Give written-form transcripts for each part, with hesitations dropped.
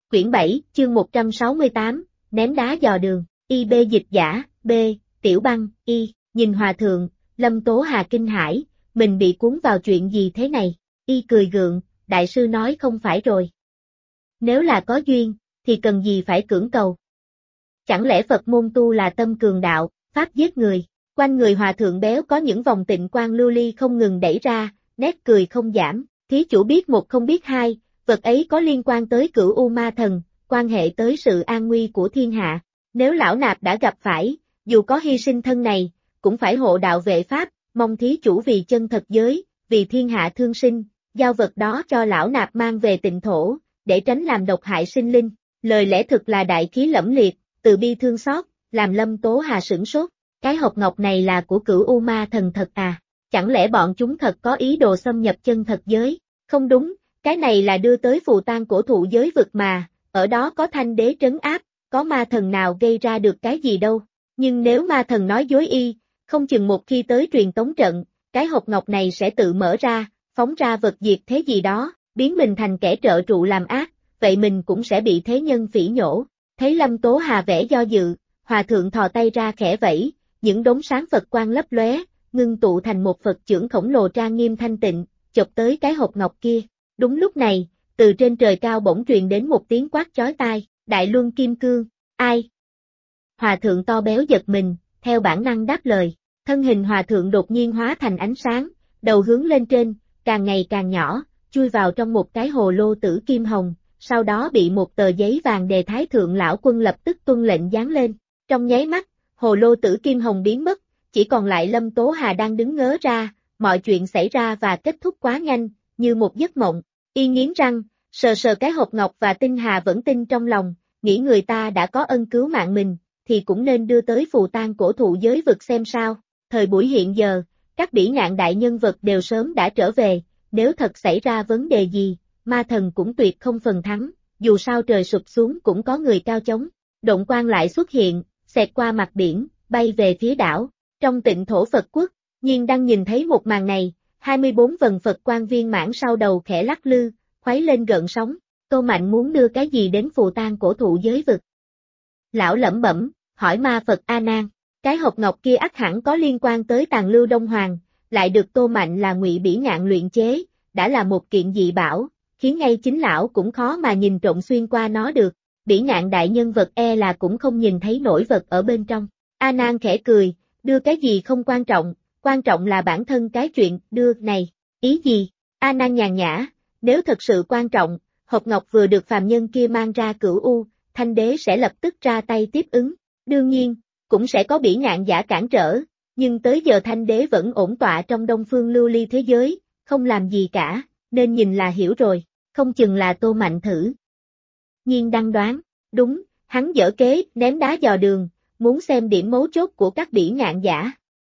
Quyển 7, chương 168, ném đá dò đường, IB dịch giả, B, Tiểu Băng, Y, nhìn hòa thượng, Lâm Tố Hà kinh hãi, mình bị cuốn vào chuyện gì thế này, Y cười gượng, đại sư nói không phải rồi. Nếu là có duyên, thì cần gì phải cưỡng cầu. Chẳng lẽ Phật môn tu là tâm cường đạo, pháp giết người, quanh người hòa thượng béo có những vòng tịnh quang lưu ly không ngừng đẩy ra, nét cười không giảm, thí chủ biết một không biết hai, vật ấy có liên quan tới Cửu U Ma Thần, quan hệ tới sự an nguy của thiên hạ. Nếu lão nạp đã gặp phải, dù có hy sinh thân này, cũng phải hộ đạo vệ pháp, mong thí chủ vì chân thật giới, vì thiên hạ thương sinh, giao vật đó cho lão nạp mang về tịnh thổ, để tránh làm độc hại sinh linh. Lời lẽ thực là đại khí lẫm liệt, từ bi thương xót, làm Lâm Tố Hà sửng sốt. Cái hộp ngọc này là của Cửu U Ma Thần thật à? Chẳng lẽ bọn chúng thật có ý đồ xâm nhập chân thật giới? Không đúng, cái này là đưa tới phù tang cổ thụ giới vực mà, ở đó có thanh đế trấn áp, có ma thần nào gây ra được cái gì đâu. Nhưng nếu ma thần nói dối y, không chừng một khi tới truyền tống trận, cái hộp ngọc này sẽ tự mở ra, phóng ra vật diệt thế gì đó, biến mình thành kẻ trợ trụ làm ác, vậy mình cũng sẽ bị thế nhân phỉ nhổ. Thấy Lâm Tố Hà vẻ do dự, hòa thượng thò tay ra khẽ vẫy, những đống sáng Phật quang lấp lóe, ngưng tụ thành một Phật chưởng khổng lồ trang nghiêm thanh tịnh, chộp tới cái hộp ngọc kia. Đúng lúc này, từ trên trời cao bỗng truyền đến một tiếng quát chói tai, Đại Luân Kim Cương, ai? Hòa thượng to béo giật mình, theo bản năng đáp lời, thân hình hòa thượng đột nhiên hóa thành ánh sáng, đầu hướng lên trên, càng ngày càng nhỏ, chui vào trong một cái hồ lô tử kim hồng, sau đó bị một tờ giấy vàng đề Thái Thượng Lão Quân lập tức tuân lệnh dán lên. Trong nháy mắt, hồ lô tử kim hồng biến mất, chỉ còn lại Lâm Tố Hà đang đứng ngớ ra, mọi chuyện xảy ra và kết thúc quá nhanh, như một giấc mộng. Y nghiến răng, sờ sờ cái hộp ngọc và tinh hà vẫn tin trong lòng, nghĩ người ta đã có ân cứu mạng mình, thì cũng nên đưa tới phù tang cổ thụ giới vực xem sao. Thời buổi hiện giờ, các bỉ ngạn đại nhân vật đều sớm đã trở về, nếu thật xảy ra vấn đề gì, ma thần cũng tuyệt không phần thắng, dù sao trời sụp xuống cũng có người cao chống. Động quang lại xuất hiện, xẹt qua mặt biển, bay về phía đảo. Trong tịnh thổ Phật quốc, Nhiên đang nhìn thấy một màn này, 24 vần Phật quang viên mãn sau đầu khẽ lắc lư, khuấy lên gợn sóng. Tô Mạnh muốn đưa cái gì đến phù tang cổ thụ giới vực? Lão lẩm bẩm, hỏi ma Phật A Nan, cái hộp ngọc kia ắt hẳn có liên quan tới Tàn Lưu Đông Hoàng, lại được Tô Mạnh là Ngụy Bỉ Ngạn luyện chế, đã là một kiện dị bảo, khiến ngay chính lão cũng khó mà nhìn trộm xuyên qua nó được. Bỉ Ngạn đại nhân vật là cũng không nhìn thấy nổi vật ở bên trong. A Nan khẽ cười, đưa cái gì không quan trọng là bản thân cái chuyện đưa này. Ý gì? A Nan nhàn nhã, nếu thật sự quan trọng, hộp ngọc vừa được phàm nhân kia mang ra Cửu U, Thanh Đế sẽ lập tức ra tay tiếp ứng. Đương nhiên, cũng sẽ có bỉ ngạn giả cản trở, nhưng tới giờ Thanh Đế vẫn ổn tọa trong Đông Phương lưu ly thế giới, không làm gì cả, nên nhìn là hiểu rồi, không chừng là Tô Mạnh thử. Nhiên đang đoán, đúng, hắn dở kế, ném đá dò đường, muốn xem điểm mấu chốt của các bỉ ngạn giả.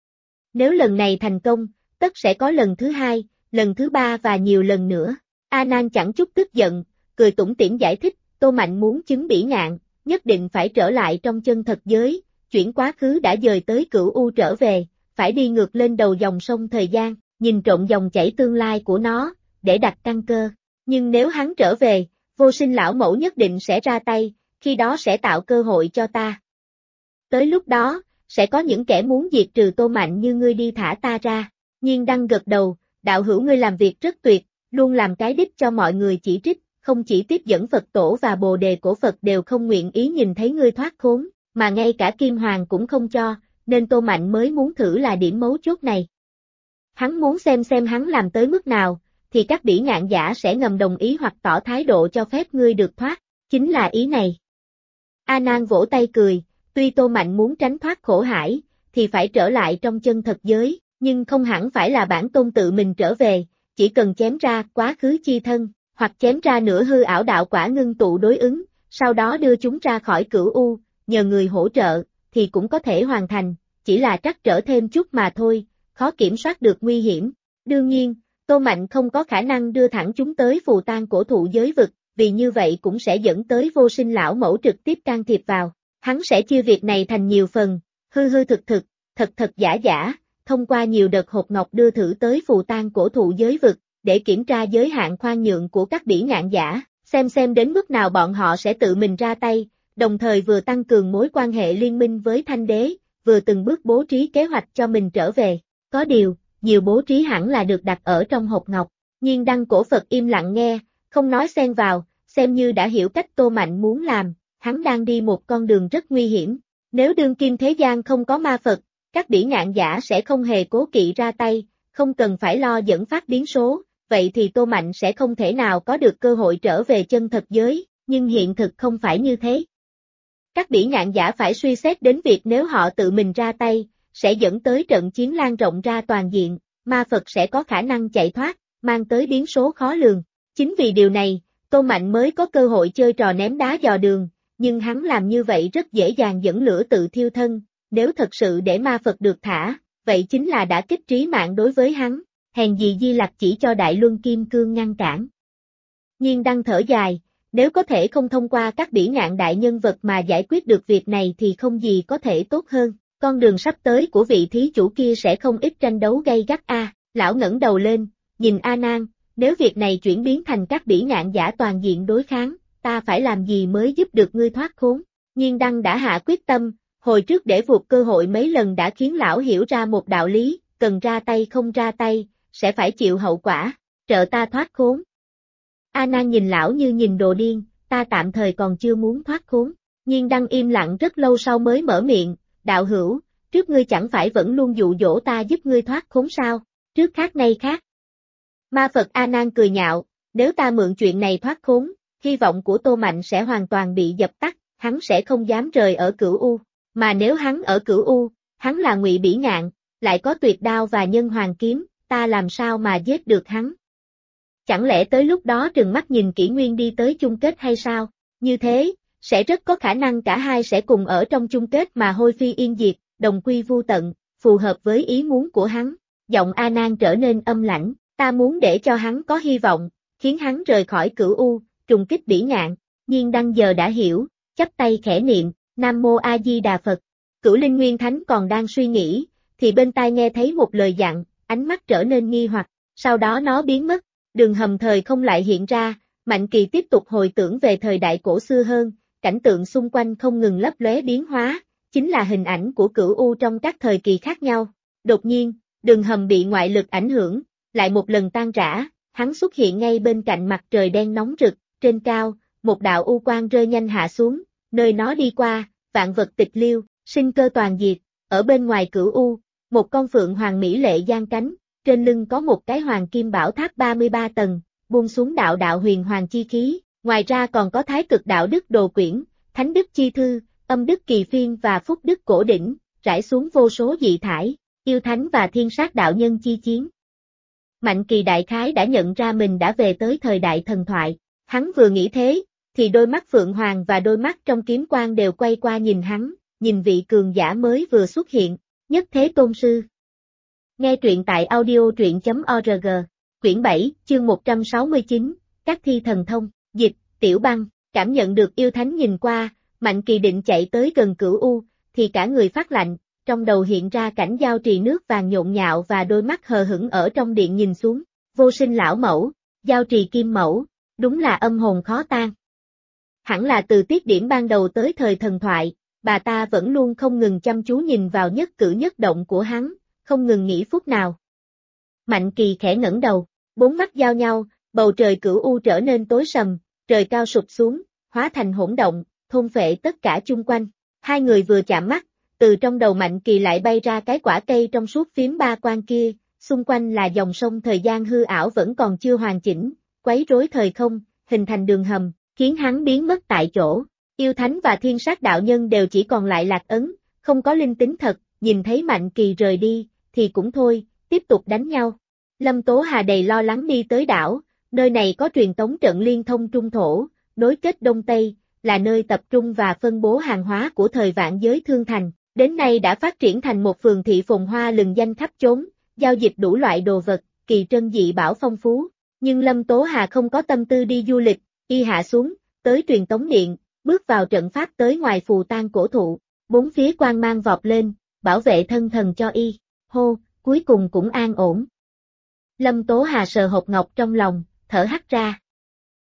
Nếu lần này thành công, tất sẽ có lần thứ hai, lần thứ ba và nhiều lần nữa. A Nan chẳng chút tức giận, cười tủm tỉm giải thích, Tô Mạnh muốn chứng bỉ ngạn, nhất định phải trở lại trong chân thật giới, chuyển quá khứ đã dời tới Cửu U trở về, phải đi ngược lên đầu dòng sông thời gian, nhìn trộm dòng chảy tương lai của nó, để đặt căn cơ. Nhưng nếu hắn trở về, Vô Sinh lão mẫu nhất định sẽ ra tay, khi đó sẽ tạo cơ hội cho ta. Tới lúc đó, sẽ có những kẻ muốn diệt trừ Tô Mạnh như ngươi đi thả ta ra. Nhiên Đăng gật đầu, đạo hữu ngươi làm việc rất tuyệt, luôn làm cái đích cho mọi người chỉ trích, không chỉ tiếp dẫn Phật tổ và Bồ đề cổ Phật đều không nguyện ý nhìn thấy ngươi thoát khốn, mà ngay cả Kim Hoàng cũng không cho, nên Tô Mạnh mới muốn thử là điểm mấu chốt này. Hắn muốn xem hắn làm tới mức nào, thì các bỉ ngạn giả sẽ ngầm đồng ý hoặc tỏ thái độ cho phép ngươi được thoát, chính là ý này. A Nan vỗ tay cười, tuy Tô Mạnh muốn tránh thoát khổ hải, thì phải trở lại trong chân thật giới, nhưng không hẳn phải là bản tôn tự mình trở về, chỉ cần chém ra quá khứ chi thân, hoặc chém ra nửa hư ảo đạo quả ngưng tụ đối ứng, sau đó đưa chúng ra khỏi Cửu U, nhờ người hỗ trợ, thì cũng có thể hoàn thành, chỉ là trắc trở thêm chút mà thôi, khó kiểm soát được nguy hiểm. Đương nhiên, Tô Mạnh không có khả năng đưa thẳng chúng tới phù tang cổ thụ giới vực, vì như vậy cũng sẽ dẫn tới Vô Sinh lão mẫu trực tiếp can thiệp vào. Hắn sẽ chia việc này thành nhiều phần, hư hư thực thực, thật thật giả giả, thông qua nhiều đợt hộp ngọc đưa thử tới phù tang cổ thụ giới vực, để kiểm tra giới hạn khoan nhượng của các bỉ ngạn giả, xem đến mức nào bọn họ sẽ tự mình ra tay, đồng thời vừa tăng cường mối quan hệ liên minh với Thanh Đế, vừa từng bước bố trí kế hoạch cho mình trở về. Có điều, nhiều bố trí hẳn là được đặt ở trong hộp ngọc. Nhiên Đăng cổ Phật im lặng nghe, không nói xen vào, xem như đã hiểu cách Tô Mạnh muốn làm, hắn đang đi một con đường rất nguy hiểm. Nếu đương kim thế gian không có ma Phật, các bỉ ngạn giả sẽ không hề cố kỵ ra tay, không cần phải lo dẫn phát biến số, vậy thì Tô Mạnh sẽ không thể nào có được cơ hội trở về chân thật giới, nhưng hiện thực không phải như thế. Các bỉ ngạn giả phải suy xét đến việc nếu họ tự mình ra tay, sẽ dẫn tới trận chiến lan rộng ra toàn diện, ma Phật sẽ có khả năng chạy thoát, mang tới biến số khó lường. Chính vì điều này, Tô Mạnh mới có cơ hội chơi trò ném đá dò đường, nhưng hắn làm như vậy rất dễ dàng dẫn lửa tự thiêu thân, nếu thật sự để ma Phật được thả, vậy chính là đã kích trí mạng đối với hắn, hèn gì Di Lặc chỉ cho Đại Luân Kim Cương ngăn cản. Nhiên Đăng thở dài, nếu có thể không thông qua các bỉ ngạn đại nhân vật mà giải quyết được việc này thì không gì có thể tốt hơn, con đường sắp tới của vị thí chủ kia sẽ không ít tranh đấu gay gắt a. Lão ngẩng đầu lên, nhìn A Nan, nếu việc này chuyển biến thành các bỉ ngạn giả toàn diện đối kháng, ta phải làm gì mới giúp được ngươi thoát khốn? Nhiên Đăng đã hạ quyết tâm, hồi trước để vụt cơ hội mấy lần đã khiến lão hiểu ra một đạo lý, cần ra tay không ra tay, sẽ phải chịu hậu quả, trợ ta thoát khốn. A Nan nhìn lão như nhìn đồ điên, ta tạm thời còn chưa muốn thoát khốn. Nhiên Đăng im lặng rất lâu sau mới mở miệng, đạo hữu, trước ngươi chẳng phải vẫn luôn dụ dỗ ta giúp ngươi thoát khốn sao, trước khác nay khác. Ma Phật A Nan cười nhạo, nếu ta mượn chuyện này thoát khốn, hy vọng của Tô Mạnh sẽ hoàn toàn bị dập tắt, hắn sẽ không dám rời ở Cửu U, mà nếu hắn ở Cửu U, hắn là Ngụy Bỉ Ngạn, lại có tuyệt đao và nhân hoàng kiếm, ta làm sao mà giết được hắn? Chẳng lẽ tới lúc đó trừng mắt nhìn Kỷ Nguyên đi tới chung kết hay sao? Như thế, sẽ rất có khả năng cả hai sẽ cùng ở trong chung kết mà hôi phi yên diệt, đồng quy vu tận, phù hợp với ý muốn của hắn. Giọng A Nan trở nên âm lãnh, ta muốn để cho hắn có hy vọng, khiến hắn rời khỏi Cửu U, trùng kích Bỉ Ngạn. Nhiên Đăng giờ đã hiểu, chắp tay khẽ niệm, Nam Mô A Di Đà Phật. Cửu Linh Nguyên Thánh còn đang suy nghĩ, thì bên tai nghe thấy một lời dặn, ánh mắt trở nên nghi hoặc, sau đó nó biến mất. Đường hầm thời không lại hiện ra, Mạnh Kỳ tiếp tục hồi tưởng về thời đại cổ xưa hơn, cảnh tượng xung quanh không ngừng lấp lóe biến hóa, chính là hình ảnh của Cửu U trong các thời kỳ khác nhau. Đột nhiên, đường hầm bị ngoại lực ảnh hưởng, lại một lần tan rã, hắn xuất hiện ngay bên cạnh mặt trời đen nóng rực, trên cao, một đạo u quang rơi nhanh hạ xuống, nơi nó đi qua, vạn vật tịch liêu, sinh cơ toàn diệt, ở bên ngoài Cửu U, một con phượng hoàng mỹ lệ giang cánh, trên lưng có một cái hoàng kim bảo tháp 33 tầng, buông xuống đạo đạo huyền hoàng chi khí, ngoài ra còn có thái cực đạo đức đồ quyển, thánh đức chi thư, âm đức kỳ phiên và phúc đức cổ đỉnh, rải xuống vô số dị thải, yêu thánh và thiên sát đạo nhân chi chiến. Mạnh Kỳ đại khái đã nhận ra mình đã về tới thời đại thần thoại, hắn vừa nghĩ thế, thì đôi mắt phượng hoàng và đôi mắt trong kiếm quang đều quay qua nhìn hắn, nhìn vị cường giả mới vừa xuất hiện, Nhất Thế Tôn Sư. Nghe truyện tại audio.org, quyển 7, chương 169, các thi thần thông, dịch, Tiểu Băng, cảm nhận được yêu thánh nhìn qua, Mạnh Kỳ định chạy tới gần Cửu U, thì cả người phát lạnh, trong đầu hiện ra cảnh giao trì nước vàng nhộn nhạo và đôi mắt hờ hững ở trong điện nhìn xuống, vô sinh lão mẫu, giao trì kim mẫu, đúng là âm hồn khó tan. Hẳn là từ tiết điểm ban đầu tới thời thần thoại, bà ta vẫn luôn không ngừng chăm chú nhìn vào nhất cử nhất động của hắn, không ngừng nghỉ phút nào. Mạnh Kỳ khẽ ngẩng đầu, bốn mắt giao nhau, bầu trời Cửu U trở nên tối sầm, trời cao sụp xuống, hóa thành hỗn động, thôn phệ tất cả chung quanh. Hai người vừa chạm mắt, từ trong đầu Mạnh Kỳ lại bay ra cái quả cây trong suốt phím ba quan kia, xung quanh là dòng sông thời gian hư ảo vẫn còn chưa hoàn chỉnh, quấy rối thời không, hình thành đường hầm, khiến hắn biến mất tại chỗ. Yêu thánh và thiên sát đạo nhân đều chỉ còn lại lạc ấn, không có linh tính thật, nhìn thấy Mạnh Kỳ rời đi, thì cũng thôi, tiếp tục đánh nhau. Lâm Tố Hà đầy lo lắng đi tới đảo, nơi này có truyền tống trận liên thông trung thổ, nối kết Đông Tây, là nơi tập trung và phân bố hàng hóa của thời vạn giới thương thành, đến nay đã phát triển thành một phường thị phồn hoa lừng danh khắp chốn, giao dịch đủ loại đồ vật, kỳ trân dị bảo phong phú. Nhưng Lâm Tố Hà không có tâm tư đi du lịch, y hạ xuống, tới truyền tống điện, bước vào trận pháp tới ngoài phù tang cổ thụ, bốn phía quang mang vọt lên, bảo vệ thân thần cho y, hô, cuối cùng cũng an ổn. Lâm Tố Hà sờ hộp ngọc trong lòng, thở hắt ra.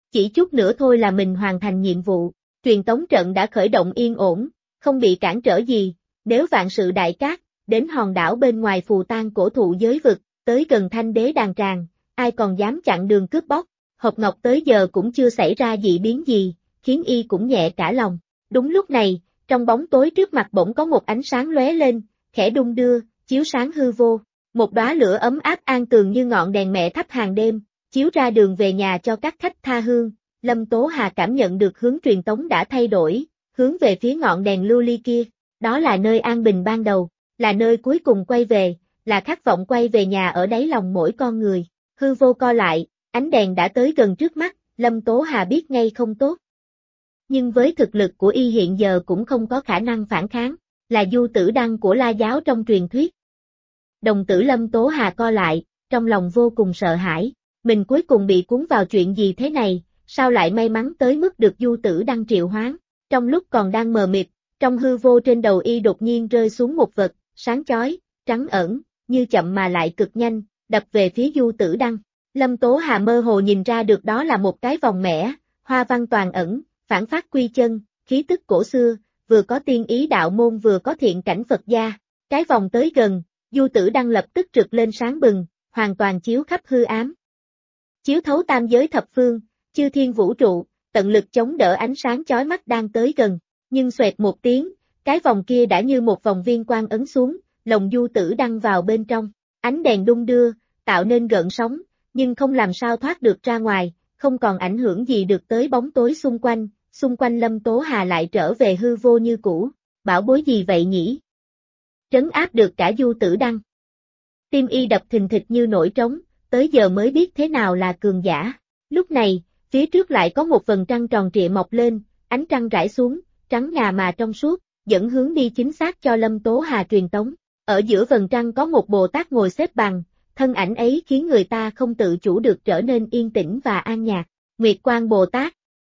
Chỉ chút nữa thôi là mình hoàn thành nhiệm vụ, truyền tống trận đã khởi động yên ổn, không bị cản trở gì, nếu vạn sự đại cát, đến hòn đảo bên ngoài phù tang cổ thụ giới vực, tới gần Thanh Đế đàn tràng, ai còn dám chặn đường cướp bóc, hộp ngọc tới giờ cũng chưa xảy ra dị biến gì, khiến y cũng nhẹ cả lòng. Đúng lúc này, trong bóng tối trước mặt bỗng có một ánh sáng lóe lên, khẽ đung đưa, chiếu sáng hư vô, một đóa lửa ấm áp an tường như ngọn đèn mẹ thắp hàng đêm, chiếu ra đường về nhà cho các khách tha hương. Lâm Tố Hà cảm nhận được hướng truyền tống đã thay đổi, hướng về phía ngọn đèn lưu ly kia, đó là nơi an bình ban đầu, là nơi cuối cùng quay về, là khát vọng quay về nhà ở đáy lòng mỗi con người. Hư vô co lại, ánh đèn đã tới gần trước mắt, Lâm Tố Hà biết ngay không tốt. Nhưng với thực lực của y hiện giờ cũng không có khả năng phản kháng, là du tử đăng của La giáo trong truyền thuyết. Đồng tử Lâm Tố Hà co lại, trong lòng vô cùng sợ hãi, mình cuối cùng bị cuốn vào chuyện gì thế này, sao lại may mắn tới mức được du tử đăng triệu hoán. Trong lúc còn đang mờ mịt, trong hư vô trên đầu y đột nhiên rơi xuống một vật, sáng chói, trắng ẩn, như chậm mà lại cực nhanh, đập về phía du tử đăng. Lâm Tố Hà mơ hồ nhìn ra được đó là một cái vòng mẻ, hoa văn toàn ẩn, phản phát quy chân, khí tức cổ xưa, vừa có tiên ý đạo môn vừa có thiện cảnh Phật gia. Cái vòng tới gần, du tử đăng lập tức rực lên sáng bừng, hoàn toàn chiếu khắp hư ám. Chiếu thấu tam giới thập phương, chư thiên vũ trụ, tận lực chống đỡ ánh sáng chói mắt đang tới gần, nhưng xoẹt một tiếng, cái vòng kia đã như một vòng viên quang ấn xuống, lồng du tử đăng vào bên trong, ánh đèn đung đưa, tạo nên gợn sóng, nhưng không làm sao thoát được ra ngoài, không còn ảnh hưởng gì được tới bóng tối xung quanh Lâm Tố Hà lại trở về hư vô như cũ, bảo bối gì vậy nhỉ? Trấn áp được cả du tử đăng. Tim y đập thình thịch như nổi trống, tới giờ mới biết thế nào là cường giả. Lúc này, phía trước lại có một vầng trăng tròn trịa mọc lên, ánh trăng rải xuống, trắng ngà mà trong suốt, dẫn hướng đi chính xác cho Lâm Tố Hà truyền tống. Ở giữa vầng trăng có một Bồ Tát ngồi xếp bằng, thân ảnh ấy khiến người ta không tự chủ được trở nên yên tĩnh và an nhạc. Nguyệt Quang Bồ Tát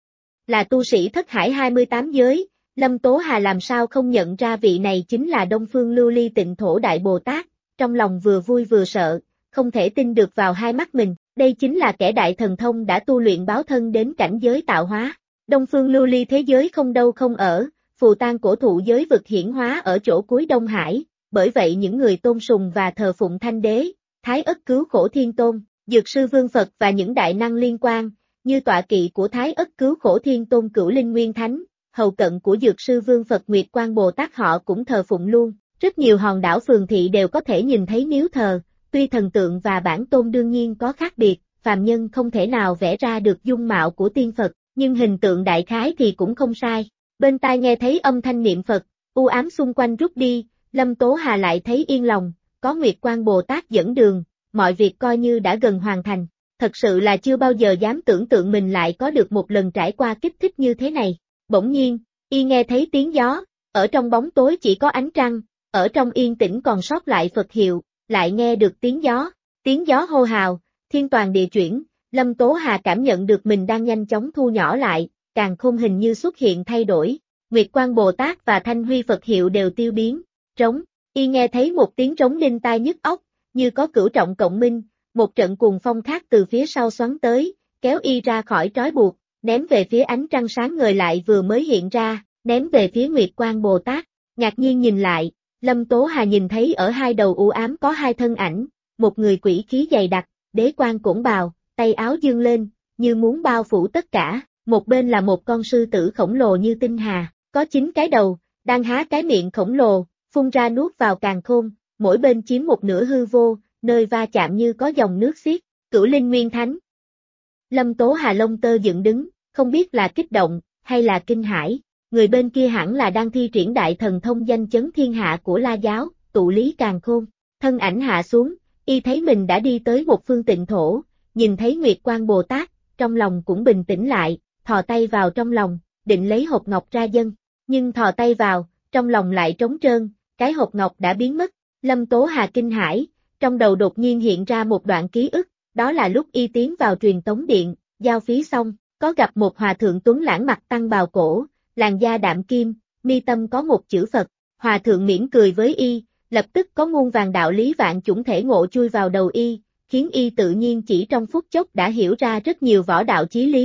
là tu sĩ thất hải 28 giới, Lâm Tố Hà làm sao không nhận ra vị này chính là Đông Phương Lưu Ly Tịnh Thổ Đại Bồ Tát, trong lòng vừa vui vừa sợ, không thể tin được vào hai mắt mình, đây chính là kẻ đại thần thông đã tu luyện báo thân đến cảnh giới tạo hóa. Đông Phương Lưu Ly thế giới không đâu không ở, phù tang cổ thụ giới vực hiển hóa ở chỗ cuối Đông Hải, bởi vậy những người tôn sùng và thờ phụng Thanh Đế, Thái Ất Cứu Khổ Thiên Tôn, Dược Sư Vương Phật và những đại năng liên quan, như tọa kỵ của Thái Ất Cứu Khổ Thiên Tôn Cửu Linh Nguyên Thánh, hầu cận của Dược Sư Vương Phật Nguyệt Quang Bồ Tát họ cũng thờ phụng luôn, rất nhiều hòn đảo phường thị đều có thể nhìn thấy miếu thờ, tuy thần tượng và bản tôn đương nhiên có khác biệt, phàm nhân không thể nào vẽ ra được dung mạo của tiên Phật, nhưng hình tượng đại khái thì cũng không sai. Bên tai nghe thấy âm thanh niệm Phật, u ám xung quanh rút đi, Lâm Tố Hà lại thấy yên lòng, có Nguyệt Quang Bồ Tát dẫn đường, mọi việc coi như đã gần hoàn thành. Thật sự là chưa bao giờ dám tưởng tượng mình lại có được một lần trải qua kích thích như thế này. Bỗng nhiên, y nghe thấy tiếng gió, ở trong bóng tối chỉ có ánh trăng, ở trong yên tĩnh còn sót lại Phật hiệu, lại nghe được tiếng gió hô hào, thiên toàn địa chuyển, Lâm Tố Hà cảm nhận được mình đang nhanh chóng thu nhỏ lại, càng khôn hình như xuất hiện thay đổi, Nguyệt Quang Bồ Tát và Thanh Huy Phật hiệu đều tiêu biến, trống, y nghe thấy một tiếng trống đinh tai nhức óc, như có cửu trọng cộng minh, một trận cuồng phong khác từ phía sau xoắn tới, kéo y ra khỏi trói buộc, ném về phía ánh trăng sáng ngời lại vừa mới hiện ra, ném về phía Nguyệt Quang Bồ Tát, ngạc nhiên nhìn lại, Lâm Tố Hà nhìn thấy ở hai đầu u ám có hai thân ảnh, một người quỷ khí dày đặc, đế quan cổn bào, tay áo dương lên, như muốn bao phủ tất cả, một bên là một con sư tử khổng lồ như tinh hà, có 9 cái đầu, đang há cái miệng khổng lồ, phun ra nuốt vào càn khôn, mỗi bên chiếm một nửa hư vô, nơi va chạm như có dòng nước xiết, Cửu Linh Nguyên Thánh. Lâm Tố Hà lông tơ dựng đứng, không biết là kích động, hay là kinh hãi, người bên kia hẳn là đang thi triển đại thần thông danh chấn thiên hạ của La giáo, tụ lý càn khôn, thân ảnh hạ xuống, y thấy mình đã đi tới một phương tịnh thổ, nhìn thấy Nguyệt Quang Bồ Tát, trong lòng cũng bình tĩnh lại, thò tay vào trong lòng, định lấy hộp ngọc ra dâng, nhưng thò tay vào, trong lòng lại trống trơn, cái hộp ngọc đã biến mất, Lâm Tố Hà kinh hãi, trong đầu đột nhiên hiện ra một đoạn ký ức, đó là lúc y tiến vào truyền tống điện, giao phí xong, có gặp một hòa thượng tuấn lãng mặt tăng bào cổ, làn da đạm kim, mi tâm có một chữ Phật, hòa thượng mỉm cười với y, lập tức có muôn vàng đạo lý vạn chủng thể ngộ chui vào đầu y, khiến y tự nhiên chỉ trong phút chốc đã hiểu ra rất nhiều võ đạo chí lý,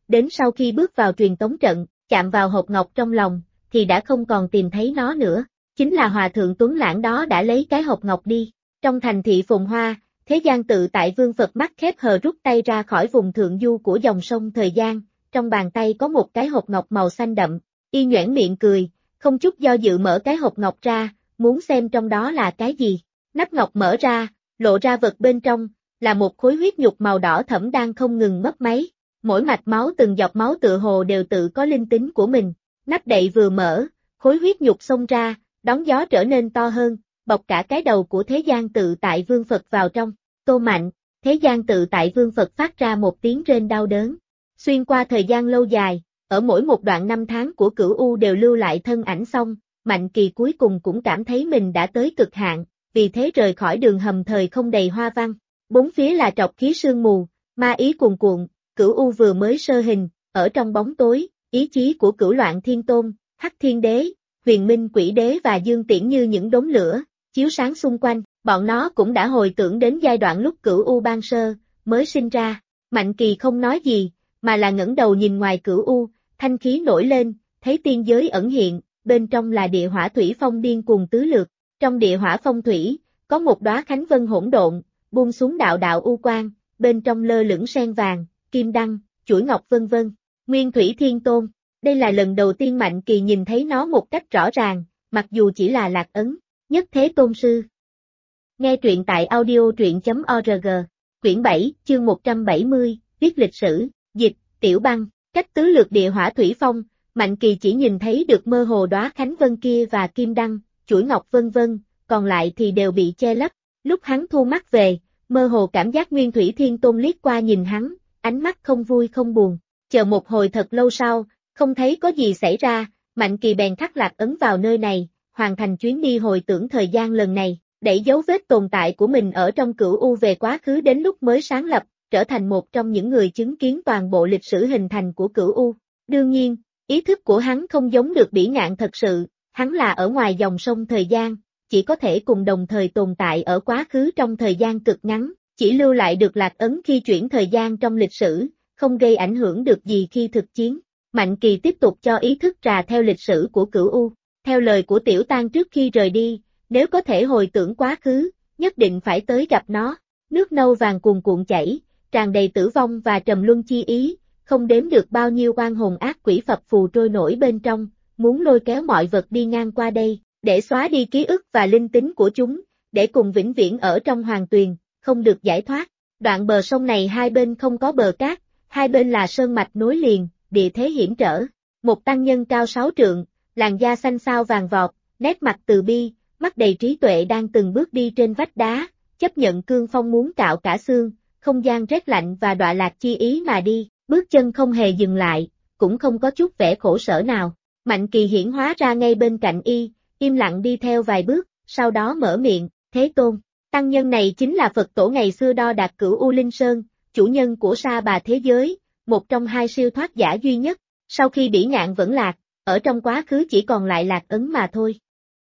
đến sau khi bước vào truyền tống trận, chạm vào hộp ngọc trong lòng, thì đã không còn tìm thấy nó nữa. Chính là hòa thượng Tuấn Lãng đó đã lấy cái hộp ngọc đi. Trong thành thị phồn hoa, thế gian tự tại Vương Phật mắt khép hờ rút tay ra khỏi vùng thượng du của dòng sông thời gian, trong bàn tay có một cái hộp ngọc màu xanh đậm, y nhoẻn miệng cười, không chút do dự mở cái hộp ngọc ra, muốn xem trong đó là cái gì. Nắp ngọc mở ra, lộ ra vật bên trong, là một khối huyết nhục màu đỏ thẫm đang không ngừng mấp máy, mỗi mạch máu từng giọt máu tựa hồ đều tự có linh tính của mình. Nắp đậy vừa mở, khối huyết nhục xông ra, đón gió trở nên to hơn, bọc cả cái đầu của thế gian tự tại Vương Phật vào trong. Tô mạnh, thế gian tự tại Vương Phật phát ra một tiếng rên đau đớn. Xuyên qua thời gian lâu dài, ở mỗi một đoạn năm tháng của Cửu U đều lưu lại thân ảnh xong, Mạnh Kỳ cuối cùng cũng cảm thấy mình đã tới cực hạn, vì thế rời khỏi đường hầm thời không đầy hoa văn. Bốn phía là trọc khí sương mù, ma ý cuồn cuộn, Cửu U vừa mới sơ hình, ở trong bóng tối, ý chí của Cửu Loạn Thiên Tôn, Hắc Thiên Đế, Huyền Minh Quỷ Đế và Dương Tiễn như những đốm lửa, chiếu sáng xung quanh, bọn nó cũng đã hồi tưởng đến giai đoạn lúc Cửu U ban sơ, mới sinh ra. Mạnh Kỳ không nói gì, mà là ngẩng đầu nhìn ngoài Cửu U, thanh khí nổi lên, thấy tiên giới ẩn hiện, bên trong là địa hỏa thủy phong điên cuồng tứ lược. Trong địa hỏa phong thủy, có một đóa khánh vân hỗn độn, buông xuống đạo đạo u quang, bên trong lơ lửng sen vàng, kim đăng, chuỗi ngọc vân vân. Nguyên Thủy Thiên Tôn, đây là lần đầu tiên Mạnh Kỳ nhìn thấy nó một cách rõ ràng, mặc dù chỉ là lạc ấn. Nhất Thế Tôn Sư. Nghe truyện tại audio.org, quyển 7, chương 170, viết lịch sử, dịch, Tiểu Băng, cách tứ lược địa hỏa thủy phong, Mạnh Kỳ chỉ nhìn thấy được mơ hồ đóa khánh vân kia và kim đăng, chuỗi ngọc vân vân, còn lại thì đều bị che lấp. Lúc hắn thu mắt về, mơ hồ cảm giác Nguyên Thủy Thiên Tôn liếc qua nhìn hắn, ánh mắt không vui không buồn. Chờ một hồi thật lâu sau, không thấy có gì xảy ra, Mạnh Kỳ bèn khắc lạc ấn vào nơi này, hoàn thành chuyến đi hồi tưởng thời gian lần này, đẩy dấu vết tồn tại của mình ở trong Cửu U về quá khứ đến lúc mới sáng lập, trở thành một trong những người chứng kiến toàn bộ lịch sử hình thành của Cửu U. Đương nhiên, ý thức của hắn không giống được Bỉ Ngạn thật sự, hắn là ở ngoài dòng sông thời gian, chỉ có thể cùng đồng thời tồn tại ở quá khứ trong thời gian cực ngắn, chỉ lưu lại được lạc ấn khi chuyển thời gian trong lịch sử, không gây ảnh hưởng được gì khi thực chiến. Mạnh Kỳ tiếp tục cho ý thức trà theo lịch sử của Cửu U. Theo lời của Tiểu Tang trước khi rời đi, nếu có thể hồi tưởng quá khứ, nhất định phải tới gặp nó. Nước nâu vàng cuồn cuộn chảy, tràn đầy tử vong và trầm luân chi ý, không đếm được bao nhiêu oan hồn ác quỷ phập phù trôi nổi bên trong, muốn lôi kéo mọi vật đi ngang qua đây, để xóa đi ký ức và linh tính của chúng, để cùng vĩnh viễn ở trong hoàng tuyền, không được giải thoát. Đoạn bờ sông này hai bên không có bờ cát, hai bên là sơn mạch nối liền, địa thế hiểm trở. Một tăng nhân cao 6 trượng, làn da xanh xao vàng vọt, nét mặt từ bi, mắt đầy trí tuệ đang từng bước đi trên vách đá, chấp nhận cương phong muốn cạo cả xương, không gian rét lạnh và đọa lạc chi ý mà đi, bước chân không hề dừng lại, cũng không có chút vẻ khổ sở nào. Mạnh Kỳ hiển hóa ra ngay bên cạnh y, im lặng đi theo vài bước, sau đó mở miệng, Thế Tôn. Tăng nhân này chính là Phật tổ ngày xưa đo đạc Cửu U Linh Sơn, chủ nhân của Sa Bà thế giới, một trong hai siêu thoát giả duy nhất, sau khi Bỉ Ngạn vẫn lạc, ở trong quá khứ chỉ còn lại lạc ấn mà thôi.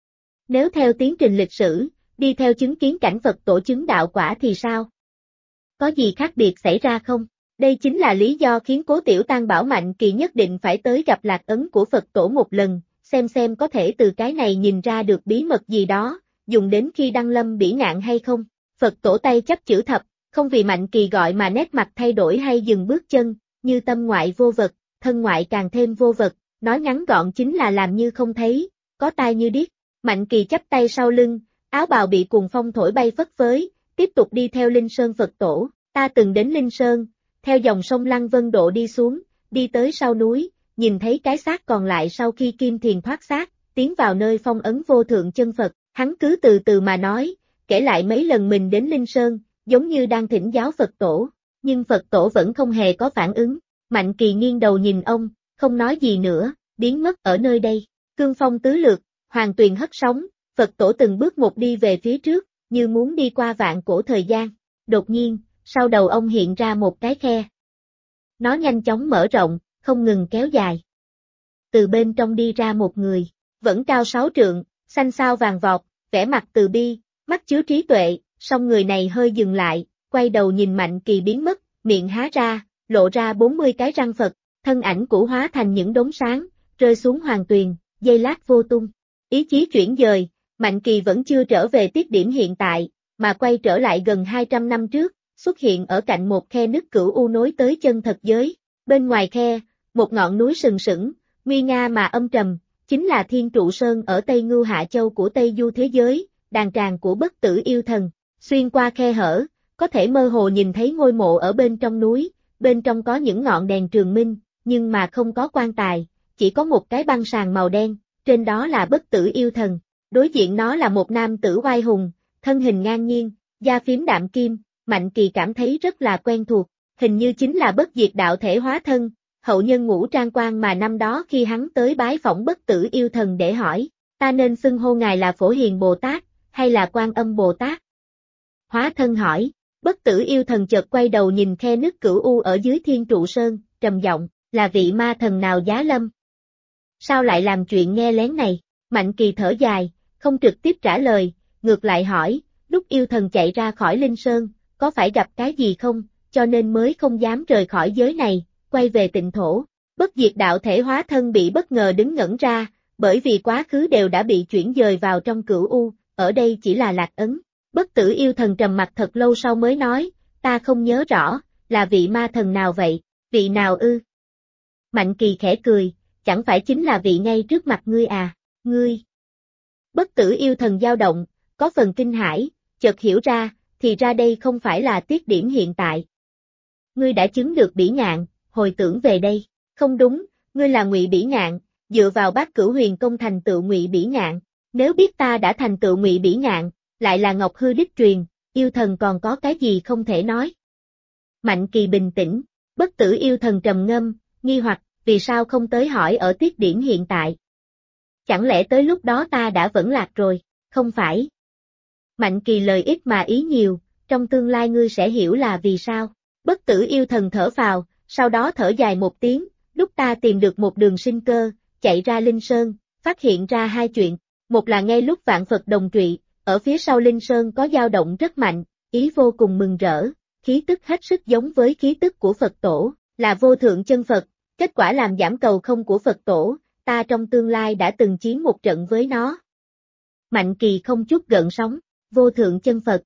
Nếu theo tiến trình lịch sử, đi theo chứng kiến cảnh Phật tổ chứng đạo quả thì sao? Có gì khác biệt xảy ra không? Đây chính là lý do khiến Cố Tiểu Tang bảo Mạnh Kỳ nhất định phải tới gặp lạc ấn của Phật tổ một lần, xem có thể từ cái này nhìn ra được bí mật gì đó, dùng đến khi đăng lâm Bỉ Ngạn hay không. Phật tổ tay chấp chữ thập, không vì Mạnh Kỳ gọi mà nét mặt thay đổi hay dừng bước chân, như tâm ngoại vô vật, thân ngoại càng thêm vô vật, nói ngắn gọn chính là làm như không thấy, có tai như điếc. Mạnh Kỳ chắp tay sau lưng, áo bào bị cuồng phong thổi bay phất phới, tiếp tục đi theo Linh Sơn Phật tổ. Ta từng đến Linh Sơn, theo dòng sông Lăng Vân Độ đi xuống, đi tới sau núi, nhìn thấy cái xác còn lại sau khi Kim Thiền thoát xác, tiến vào nơi phong ấn vô thượng chân Phật. Hắn cứ từ từ mà nói, kể lại mấy lần mình đến Linh Sơn, giống như đang thỉnh giáo Phật tổ, nhưng Phật tổ vẫn không hề có phản ứng. Mạnh Kỳ nghiêng đầu nhìn ông, không nói gì nữa, biến mất ở nơi đây. Cương phong tứ lược, hoàng tuyền hất sóng, Phật tổ từng bước một đi về phía trước, như muốn đi qua vạn cổ thời gian. Đột nhiên, sau đầu ông hiện ra một cái khe. Nó nhanh chóng mở rộng, không ngừng kéo dài. Từ bên trong đi ra một người, vẫn cao 6 trượng, xanh xao vàng vọt, vẻ mặt từ bi, mắt chứa trí tuệ, song người này hơi dừng lại, quay đầu nhìn Mạnh Kỳ biến mất, miệng há ra, lộ ra 40 cái răng Phật. thân ảnh cũ hóa thành những đốm sáng, rơi xuống hoàng tuyền, giây lát vô tung. Ý chí chuyển dời, Mạnh Kỳ vẫn chưa trở về tiết điểm hiện tại, mà quay trở lại gần 200 năm trước, xuất hiện ở cạnh một khe nứt cửu u nối tới chân thật giới. Bên ngoài khe, một ngọn núi sừng sững, nguy nga mà âm trầm, chính là Thiên Trụ Sơn ở Tây Ngưu Hạ Châu của Tây Du thế giới, đàn tràng của bất tử yêu thần. Xuyên qua khe hở, có thể mơ hồ nhìn thấy ngôi mộ ở bên trong núi, bên trong có những ngọn đèn trường minh, nhưng mà không có quan tài, chỉ có một cái băng sàn màu đen, trên đó là bất tử yêu thần. Đối diện nó là một nam tử oai hùng, thân hình ngang nhiên, da phím đạm kim, Mạnh Kỳ cảm thấy rất là quen thuộc, hình như chính là bất diệt đạo thể hóa thân, hậu nhân Ngũ Trang Quan mà năm đó khi hắn tới bái phỏng bất tử yêu thần để hỏi, ta nên xưng hô ngài là Phổ Hiền Bồ Tát, hay là Quan Âm Bồ Tát? Hóa thân hỏi, bất tử yêu thần chợt quay đầu nhìn khe nứt cửu u ở dưới Thiên Trụ Sơn, trầm giọng, là vị ma thần nào giá lâm? Sao lại làm chuyện nghe lén này? Mạnh Kỳ thở dài, không trực tiếp trả lời, ngược lại hỏi, lúc yêu thần chạy ra khỏi Linh Sơn, có phải gặp cái gì không, cho nên mới không dám rời khỏi giới này, quay về tịnh thổ. Bất diệt đạo thể hóa thân bị bất ngờ đứng ngẩn ra, bởi vì quá khứ đều đã bị chuyển dời vào trong cửu u, ở đây chỉ là lạc ấn. Bất tử yêu thần trầm mặt thật lâu sau mới nói, ta không nhớ rõ, là vị ma thần nào vậy, vị nào ư? Mạnh Kỳ khẽ cười, chẳng phải chính là vị ngay trước mặt ngươi à, ngươi. Bất tử yêu thần dao động, có phần kinh hãi, chợt hiểu ra, thì ra đây không phải là tiết điểm hiện tại. Ngươi đã chứng được Bỉ Ngạn, hồi tưởng về đây, không đúng, ngươi là Ngụy Bỉ Ngạn, dựa vào Bát Cửu Huyền Công thành tựu Ngụy Bỉ Ngạn, nếu biết ta đã thành tựu Ngụy Bỉ Ngạn, lại là Ngọc Hư đích truyền, yêu thần còn có cái gì không thể nói. Mạnh Kỳ bình tĩnh, bất tử yêu thần trầm ngâm, nghi hoặc, vì sao không tới hỏi ở tiết điểm hiện tại? Chẳng lẽ tới lúc đó ta đã vẫn lạc rồi, không phải? Mạnh Kỳ lời ít mà ý nhiều, trong tương lai ngươi sẽ hiểu là vì sao. Bất tử yêu thần thở phào, sau đó thở dài một tiếng, lúc ta tìm được một đường sinh cơ, chạy ra Linh Sơn, phát hiện ra hai chuyện, một là ngay lúc vạn Phật đồng trụy, ở phía sau Linh Sơn có dao động rất mạnh, ý vô cùng mừng rỡ, khí tức hết sức giống với khí tức của Phật Tổ, là vô thượng chân Phật, kết quả làm giảm cầu không của Phật Tổ, ta trong tương lai đã từng chiến một trận với nó. Mạnh Kỳ không chút gợn sóng, vô thượng chân Phật.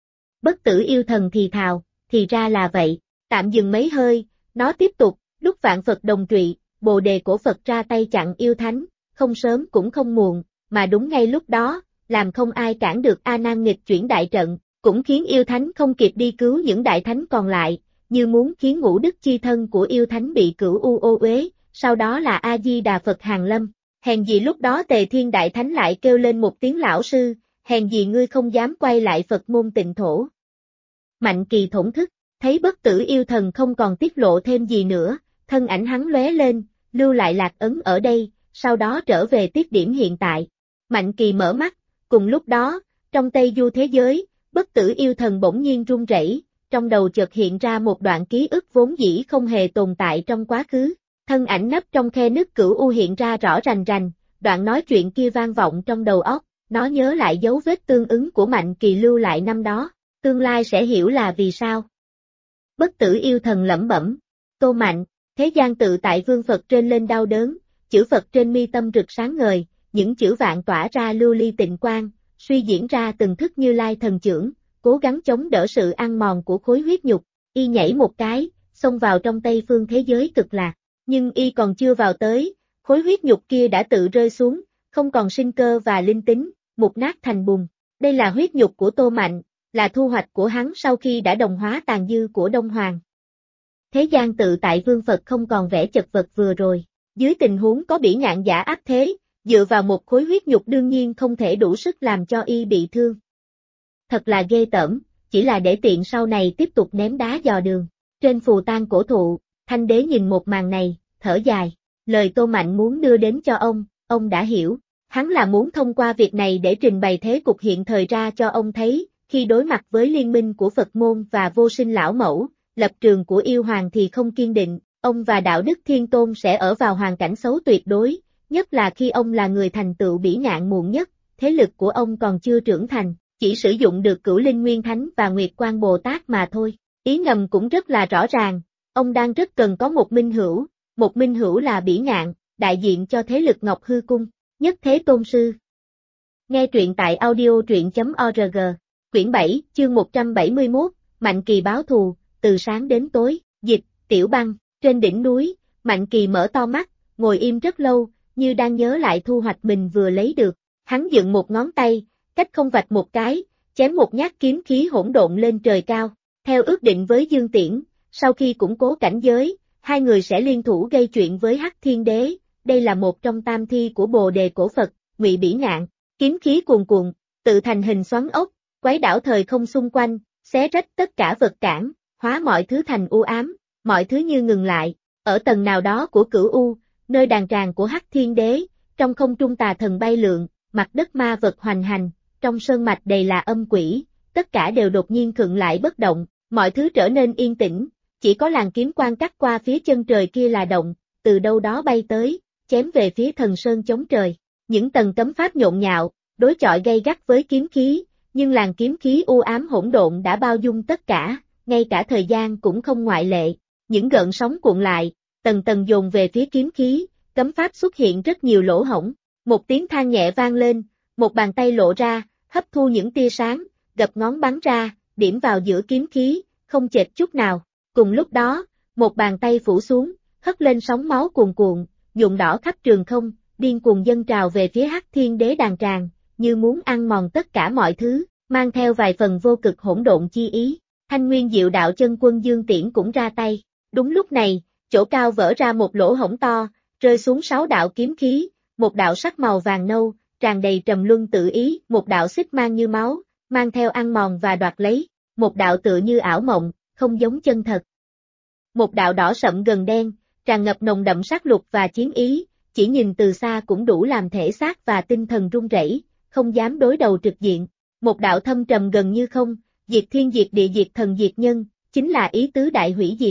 Bất tử yêu thần thì thào, thì ra là vậy, tạm dừng mấy hơi, nó tiếp tục, lúc vạn Phật đồng trụy, Bồ Đề cổ Phật ra tay chặn yêu thánh, không sớm cũng không muộn, mà đúng ngay lúc đó, làm không ai cản được A Nan nghịch chuyển đại trận, cũng khiến yêu thánh không kịp đi cứu những đại thánh còn lại, như muốn khiến ngũ đức chi thân của yêu thánh bị cửu u ô uế, sau đó là A Di Đà Phật hàng lâm. Hèn gì lúc đó Tề Thiên đại thánh lại kêu lên một tiếng lão sư, hèn gì ngươi không dám quay lại Phật môn tịnh thổ. Mạnh Kỳ thổn thức, thấy bất tử yêu thần không còn tiết lộ thêm gì nữa, thân ảnh hắn lóe lên, lưu lại lạc ấn ở đây, sau đó trở về tiết điểm hiện tại. Mạnh Kỳ mở mắt, cùng lúc đó, trong Tây Du thế giới, bất tử yêu thần bỗng nhiên run rẩy, trong đầu chợt hiện ra một đoạn ký ức vốn dĩ không hề tồn tại trong quá khứ. Thân ảnh nấp trong khe nứt cửu u hiện ra rõ rành rành, đoạn nói chuyện kia vang vọng trong đầu óc, nó nhớ lại dấu vết tương ứng của Mạnh Kỳ lưu lại năm đó, tương lai sẽ hiểu là vì sao. Bất tử yêu thần lẩm bẩm, Tô Mạnh, thế gian tự tại vương Phật trên lên đau đớn, chữ Phật trên mi tâm rực sáng ngời, những chữ vạn tỏa ra lưu ly tịnh quang, suy diễn ra từng thức Như Lai thần chưởng, cố gắng chống đỡ sự ăn mòn của khối huyết nhục, y nhảy một cái, xông vào trong Tây phương thế giới cực lạc. Nhưng y còn chưa vào tới, khối huyết nhục kia đã tự rơi xuống, không còn sinh cơ và linh tính, mục nát thành bùn. Đây là huyết nhục của Tô Mạnh, là thu hoạch của hắn sau khi đã đồng hóa tàn dư của Đông Hoàng. Thế gian tự tại vương Phật không còn vẻ chật vật vừa rồi, dưới tình huống có Bỉ Ngạn giả áp thế, dựa vào một khối huyết nhục đương nhiên không thể đủ sức làm cho y bị thương. Thật là ghê tởm, chỉ là để tiện sau này tiếp tục ném đá dò đường. Trên phù tang cổ thụ, Thanh Đế nhìn một màn này, thở dài, lời Tô Mạnh muốn đưa đến cho ông đã hiểu, hắn là muốn thông qua việc này để trình bày thế cục hiện thời ra cho ông thấy, khi đối mặt với liên minh của Phật môn và vô sinh lão mẫu, lập trường của yêu hoàng thì không kiên định, ông và đạo đức thiên tôn sẽ ở vào hoàn cảnh xấu tuyệt đối, nhất là khi ông là người thành tựu Bỉ Ngạn muộn nhất, thế lực của ông còn chưa trưởng thành, chỉ sử dụng được Cửu Linh Nguyên Thánh và Nguyệt Quang Bồ Tát mà thôi, ý ngầm cũng rất là rõ ràng. Ông đang rất cần có một minh hữu, một minh hữu là Bỉ Ngạn, đại diện cho thế lực Ngọc Hư Cung, nhất thế tôn sư. Nghe truyện tại audio truyện.org, quyển 7, chương 171, Mạnh Kỳ báo thù, từ sáng đến tối, dịch, Tiểu Băng, trên đỉnh núi, Mạnh Kỳ mở to mắt, ngồi im rất lâu, như đang nhớ lại thu hoạch mình vừa lấy được, hắn dựng một ngón tay, cách không vạch một cái, chém một nhát kiếm khí hỗn độn lên trời cao, theo ước định với Dương Tiễn, sau khi củng cố cảnh giới, hai người sẽ liên thủ gây chuyện với Hắc Thiên Đế, đây là một trong tam thi của Bồ Đề cổ Phật, Ngụy Bỉ Ngạn, kiếm khí cuồn cuộn, tự thành hình xoắn ốc, quấy đảo thời không xung quanh, xé rách tất cả vật cản, hóa mọi thứ thành u ám, mọi thứ như ngừng lại, ở tầng nào đó của Cửu U, nơi đàn tràng của Hắc Thiên Đế, trong không trung tà thần bay lượn, mặt đất ma vật hoành hành, trong sơn mạch đầy là âm quỷ, tất cả đều đột nhiên khựng lại bất động, mọi thứ trở nên yên tĩnh, chỉ có làn kiếm quang cắt qua phía chân trời kia là động, từ đâu đó bay tới, chém về phía thần sơn chống trời. Những tầng cấm pháp nhộn nhạo, đối chọi gay gắt với kiếm khí, nhưng làn kiếm khí u ám hỗn độn đã bao dung tất cả, ngay cả thời gian cũng không ngoại lệ. Những gợn sóng cuộn lại, tầng tầng dồn về phía kiếm khí, cấm pháp xuất hiện rất nhiều lỗ hổng. Một tiếng than nhẹ vang lên, một bàn tay lộ ra, hấp thu những tia sáng, gập ngón bắn ra, điểm vào giữa kiếm khí, không chệch chút nào. Cùng lúc đó, một bàn tay phủ xuống, hất lên sóng máu cuồn cuộn, nhuộm đỏ khắp trường không, điên cuồng dâng trào về phía Hắc Thiên Đế đàn tràng, như muốn ăn mòn tất cả mọi thứ, mang theo vài phần vô cực hỗn độn chi ý. Thanh Nguyên Diệu Đạo Chân Quân Dương Tiễn cũng ra tay. Đúng lúc này, chỗ cao vỡ ra một lỗ hổng to, rơi xuống 6 đạo kiếm khí, một đạo sắc màu vàng nâu, tràn đầy trầm luân tự ý, một đạo xích mang như máu, mang theo ăn mòn và đoạt lấy, một đạo tựa như ảo mộng, không giống chân thật. Một đạo đỏ sậm gần đen, tràn ngập nồng đậm sát lục và chiến ý, chỉ nhìn từ xa cũng đủ làm thể xác và tinh thần run rẩy, không dám đối đầu trực diện. Một đạo thâm trầm gần như không, diệt thiên diệt địa diệt thần diệt nhân, chính là ý tứ đại hủy diệt.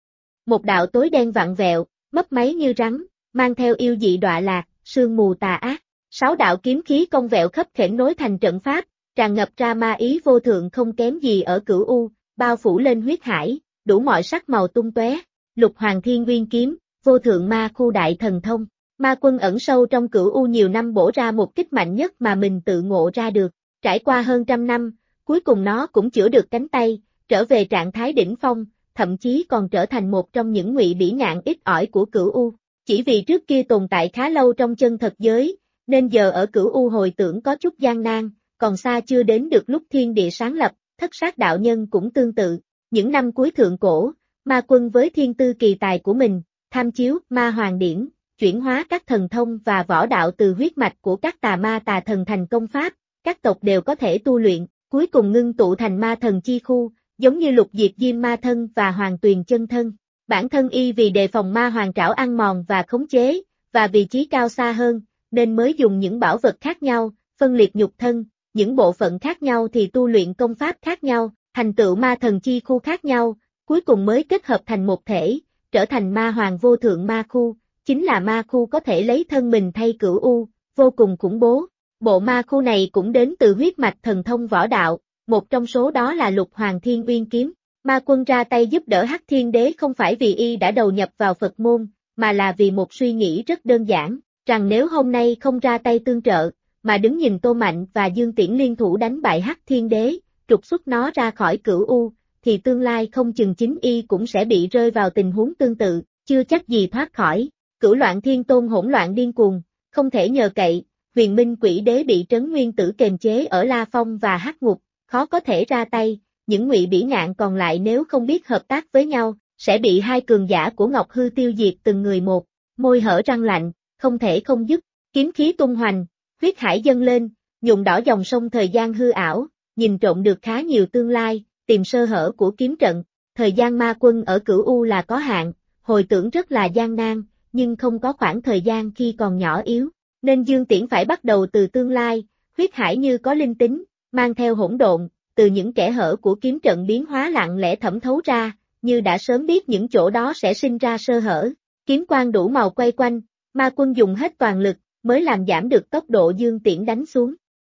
Một đạo tối đen vặn vẹo, mấp máy như rắn, mang theo yêu dị đọa lạc, sương mù tà ác. 6 đạo kiếm khí cong vẹo khắp khểnh nối thành trận pháp, tràn ngập ra ma ý vô thượng không kém gì ở Cửu U, bao phủ lên huyết hải, đủ mọi sắc màu tung tóe. Lục Hoàng Thiên Nguyên kiếm, vô thượng ma khu đại thần thông. Ma Quân ẩn sâu trong Cửu U nhiều năm bổ ra một kích mạnh nhất mà mình tự ngộ ra được. Trải qua hơn trăm năm, cuối cùng nó cũng chữa được cánh tay, trở về trạng thái đỉnh phong, thậm chí còn trở thành một trong những Ngụy Bỉ Ngạn ít ỏi của Cửu U. Chỉ vì trước kia tồn tại khá lâu trong chân thật giới, nên giờ ở Cửu U hồi tưởng có chút gian nan, còn xa chưa đến được lúc thiên địa sáng lập, Thất Sát đạo nhân cũng tương tự. Những năm cuối thượng cổ, Ma Quân với thiên tư kỳ tài của mình, tham chiếu Ma Hoàng Điển, chuyển hóa các thần thông và võ đạo từ huyết mạch của các tà ma tà thần thành công pháp, các tộc đều có thể tu luyện, cuối cùng ngưng tụ thành ma thần chi khu, giống như Lục Diệp Diêm ma thân và Hoàng Tuyền chân thân. Bản thân y vì đề phòng ma hoàng trảo ăn mòn và khống chế, và vì chí cao xa hơn, nên mới dùng những bảo vật khác nhau, phân liệt nhục thân, những bộ phận khác nhau thì tu luyện công pháp khác nhau, thành tựu ma thần chi khu khác nhau, cuối cùng mới kết hợp thành một thể, trở thành ma hoàng vô thượng ma khu, chính là ma khu có thể lấy thân mình thay Cửu U, vô cùng khủng bố. Bộ ma khu này cũng đến từ huyết mạch thần thông võ đạo, một trong số đó là Lục Hoàng Thiên Uyên kiếm. Ma Quân ra tay giúp đỡ Hắc Thiên Đế không phải vì y đã đầu nhập vào Phật môn, mà là vì một suy nghĩ rất đơn giản, rằng nếu hôm nay không ra tay tương trợ, mà đứng nhìn Tô Mạnh và Dương Tiễn liên thủ đánh bại Hắc Thiên Đế, trục xuất nó ra khỏi Cửu U, thì tương lai không chừng chính y cũng sẽ bị rơi vào tình huống tương tự, chưa chắc gì thoát khỏi. Cửu Loạn Thiên Tôn hỗn loạn điên cuồng, không thể nhờ cậy, Huyền Minh Quỷ Đế bị Trấn Nguyên Tử kềm chế ở La Phong và Hắc Ngục, khó có thể ra tay. Những Ngụy Bỉ Ngạn còn lại nếu không biết hợp tác với nhau, sẽ bị hai cường giả của Ngọc Hư tiêu diệt từng người một, môi hở răng lạnh, không thể không dứt, kiếm khí tung hoành, huyết hải dâng lên, nhuộm đỏ dòng sông thời gian hư ảo, nhìn trộm được khá nhiều tương lai, tìm sơ hở của kiếm trận. Thời gian Ma Quân ở Cửu U là có hạn, hồi tưởng rất là gian nan, nhưng không có khoảng thời gian khi còn nhỏ yếu, nên Dương Tiễn phải bắt đầu từ tương lai, huyết hải như có linh tính, mang theo hỗn độn. Từ những kẽ hở của kiếm trận biến hóa lặng lẽ thẩm thấu ra, như đã sớm biết những chỗ đó sẽ sinh ra sơ hở. Kiếm quang đủ màu quay quanh, Ma Quân dùng hết toàn lực, mới làm giảm được tốc độ Dương Tiễn đánh xuống.